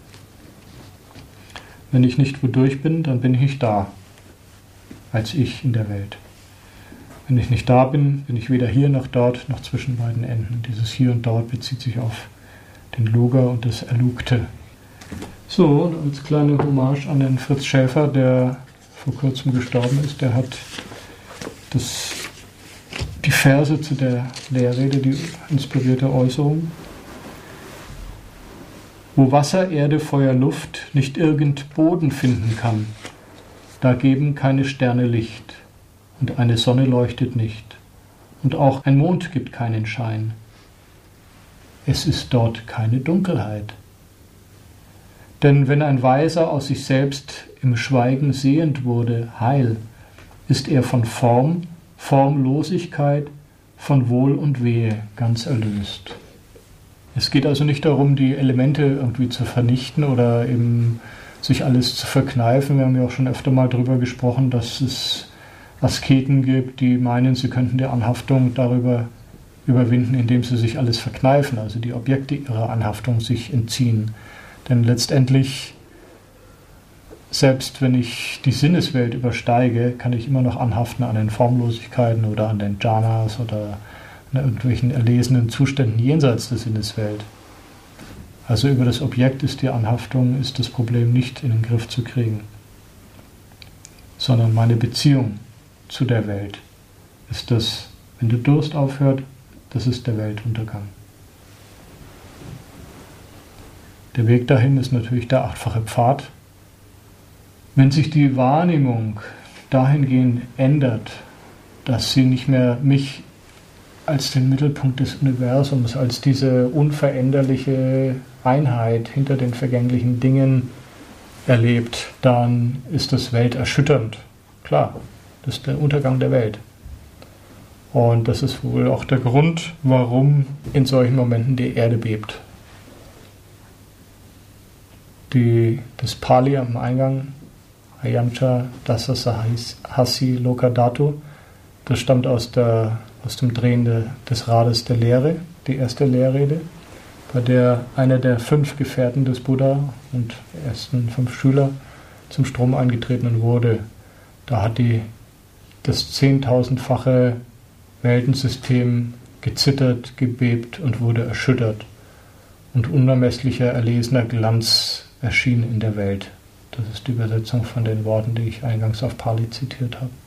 A: Wenn ich nicht wodurch bin, dann bin ich nicht da, als ich in der Welt. Wenn ich nicht da bin, bin ich weder hier noch dort, noch zwischen beiden Enden. Dieses Hier und Dort bezieht sich auf den Luger und das Erlugte. So, und als kleine Hommage an den Fritz Schäfer, der vor kurzem gestorben ist, der hat das, die Verse zu der Lehrrede, die inspirierte Äußerung. Wo Wasser, Erde, Feuer, Luft nicht irgend Boden finden kann, da geben keine Sterne Licht. Und eine Sonne leuchtet nicht. Und auch ein Mond gibt keinen Schein. Es ist dort keine Dunkelheit. Denn wenn ein Weiser aus sich selbst im Schweigen sehend wurde, heil, ist er von Form, Formlosigkeit, von Wohl und Wehe ganz erlöst. Es geht also nicht darum, die Elemente irgendwie zu vernichten oder eben sich alles zu verkneifen. Wir haben ja auch schon öfter mal darüber gesprochen, dass es Asketen gibt, die meinen, sie könnten die Anhaftung darüber überwinden, indem sie sich alles verkneifen, also die Objekte ihrer Anhaftung sich entziehen. Denn letztendlich, selbst wenn ich die Sinneswelt übersteige, kann ich immer noch anhaften an den Formlosigkeiten oder an den Jhanas oder an irgendwelchen erlesenen Zuständen jenseits der Sinneswelt. Also über das Objekt ist die Anhaftung, ist das Problem nicht in den Griff zu kriegen, sondern meine Beziehung zu der Welt ist das, wenn der Durst aufhört, das ist der Weltuntergang. Der Weg dahin ist natürlich der achtfache Pfad. Wenn sich die Wahrnehmung dahingehend ändert, dass sie nicht mehr mich als den Mittelpunkt des Universums, als diese unveränderliche Einheit hinter den vergänglichen Dingen erlebt, dann ist das welterschütternd. Klar. Das ist der Untergang der Welt. Und das ist wohl auch der Grund, warum in solchen Momenten die Erde bebt. Die, das Pali am Eingang, Ayamcha Dasasahasi Lokadatu, das stammt aus, der, aus dem Drehen de, des Rades der Lehre, die erste Lehrrede, bei der einer der fünf Gefährten des Buddha und die ersten fünf Schüler zum Strom eingetreten wurde. Da hat die das zehntausendfache Weltensystem gezittert, gebebt und wurde erschüttert. Und unermesslicher, erlesener Glanz erschien in der Welt. Das ist die Übersetzung von den Worten, die ich eingangs auf Pali zitiert habe.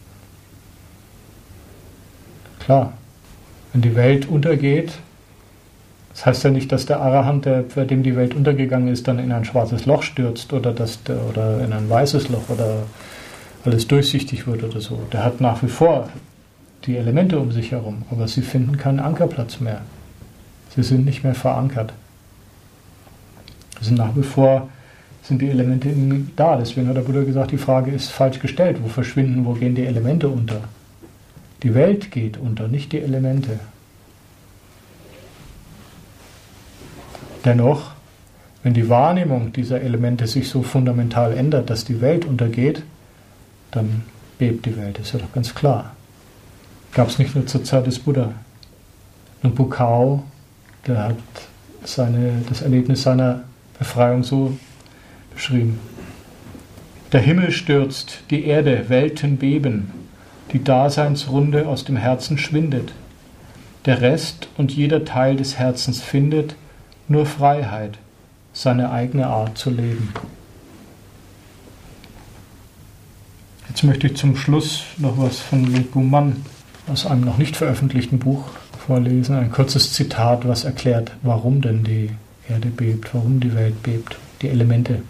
A: Klar, wenn die Welt untergeht, das heißt ja nicht, dass der Arahant, der, bei dem die Welt untergegangen ist, dann in ein schwarzes Loch stürzt oder, dass der, oder in ein weißes Loch oder alles durchsichtig wird oder so. Der hat nach wie vor die Elemente um sich herum, aber sie finden keinen Ankerplatz mehr. Sie sind nicht mehr verankert. Sie sind nach wie vor, sind die Elemente da. Deswegen hat der Buddha gesagt, die Frage ist falsch gestellt. Wo verschwinden, wo gehen die Elemente unter? Die Welt geht unter, nicht die Elemente. Dennoch, wenn die Wahrnehmung dieser Elemente sich so fundamental ändert, dass die Welt untergeht, dann bebt die Welt, ist ja doch ganz klar. Gab es nicht nur zur Zeit des Buddha. Und Bukau, der hat seine, das Erlebnis seiner Befreiung so beschrieben. Der Himmel stürzt, die Erde, Welten beben, die Daseinsrunde aus dem Herzen schwindet. Der Rest und jeder Teil des Herzens findet nur Freiheit, seine eigene Art zu leben. Jetzt möchte ich zum Schluss noch was von Lungpo Man aus einem noch nicht veröffentlichten Buch vorlesen. Ein kurzes Zitat, was erklärt, warum denn die Erde bebt, warum die Welt bebt, die Elemente.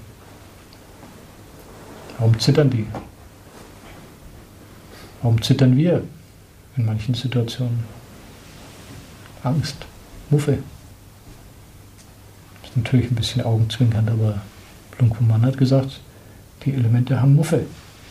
A: Warum zittern die? Warum zittern wir in manchen Situationen? Angst, Muffe. Das ist natürlich ein bisschen augenzwinkernd, aber Lungpo Man hat gesagt, die Elemente haben Muffe.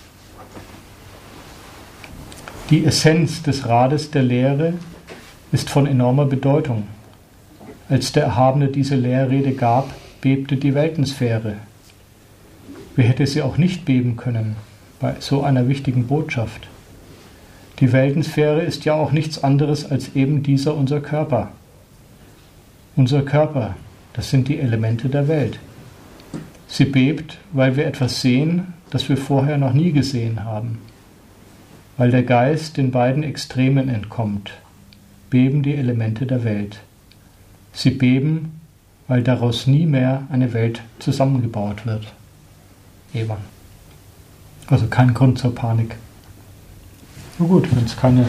A: Die Essenz des Rades der Lehre ist von enormer Bedeutung. Als der Erhabene diese Lehrrede gab, bebte die Weltensphäre. Wer hätte sie auch nicht beben können bei so einer wichtigen Botschaft? Die Weltensphäre ist ja auch nichts anderes als eben dieser unser Körper. Unser Körper, das sind die Elemente der Welt. Sie bebt, weil wir etwas sehen, das wir vorher noch nie gesehen haben. Weil der Geist den beiden Extremen entkommt, beben die Elemente der Welt. Sie beben, weil daraus nie mehr eine Welt zusammengebaut wird. Ewan. Also kein Grund zur Panik. Na gut, wenn es keine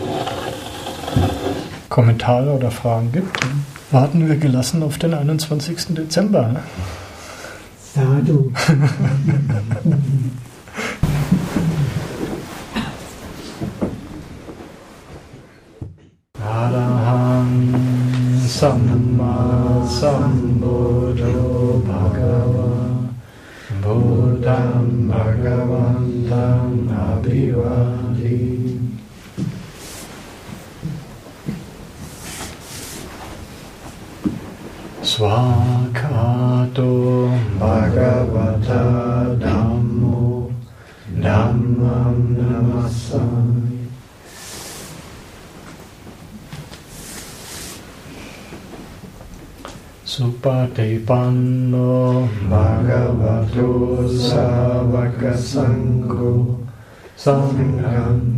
A: Kommentare oder Fragen gibt, dann warten wir gelassen auf den einundzwanzigsten Dezember.
B: Sadhu.
A: Arahang Samma Sambuddho Bhagava Buddham Bhagavantam Abhivadi. Swakato Bhagavata Dhammo Dhammam Namassami. Supatipanno Bhagavato Savaka Sangho Sangham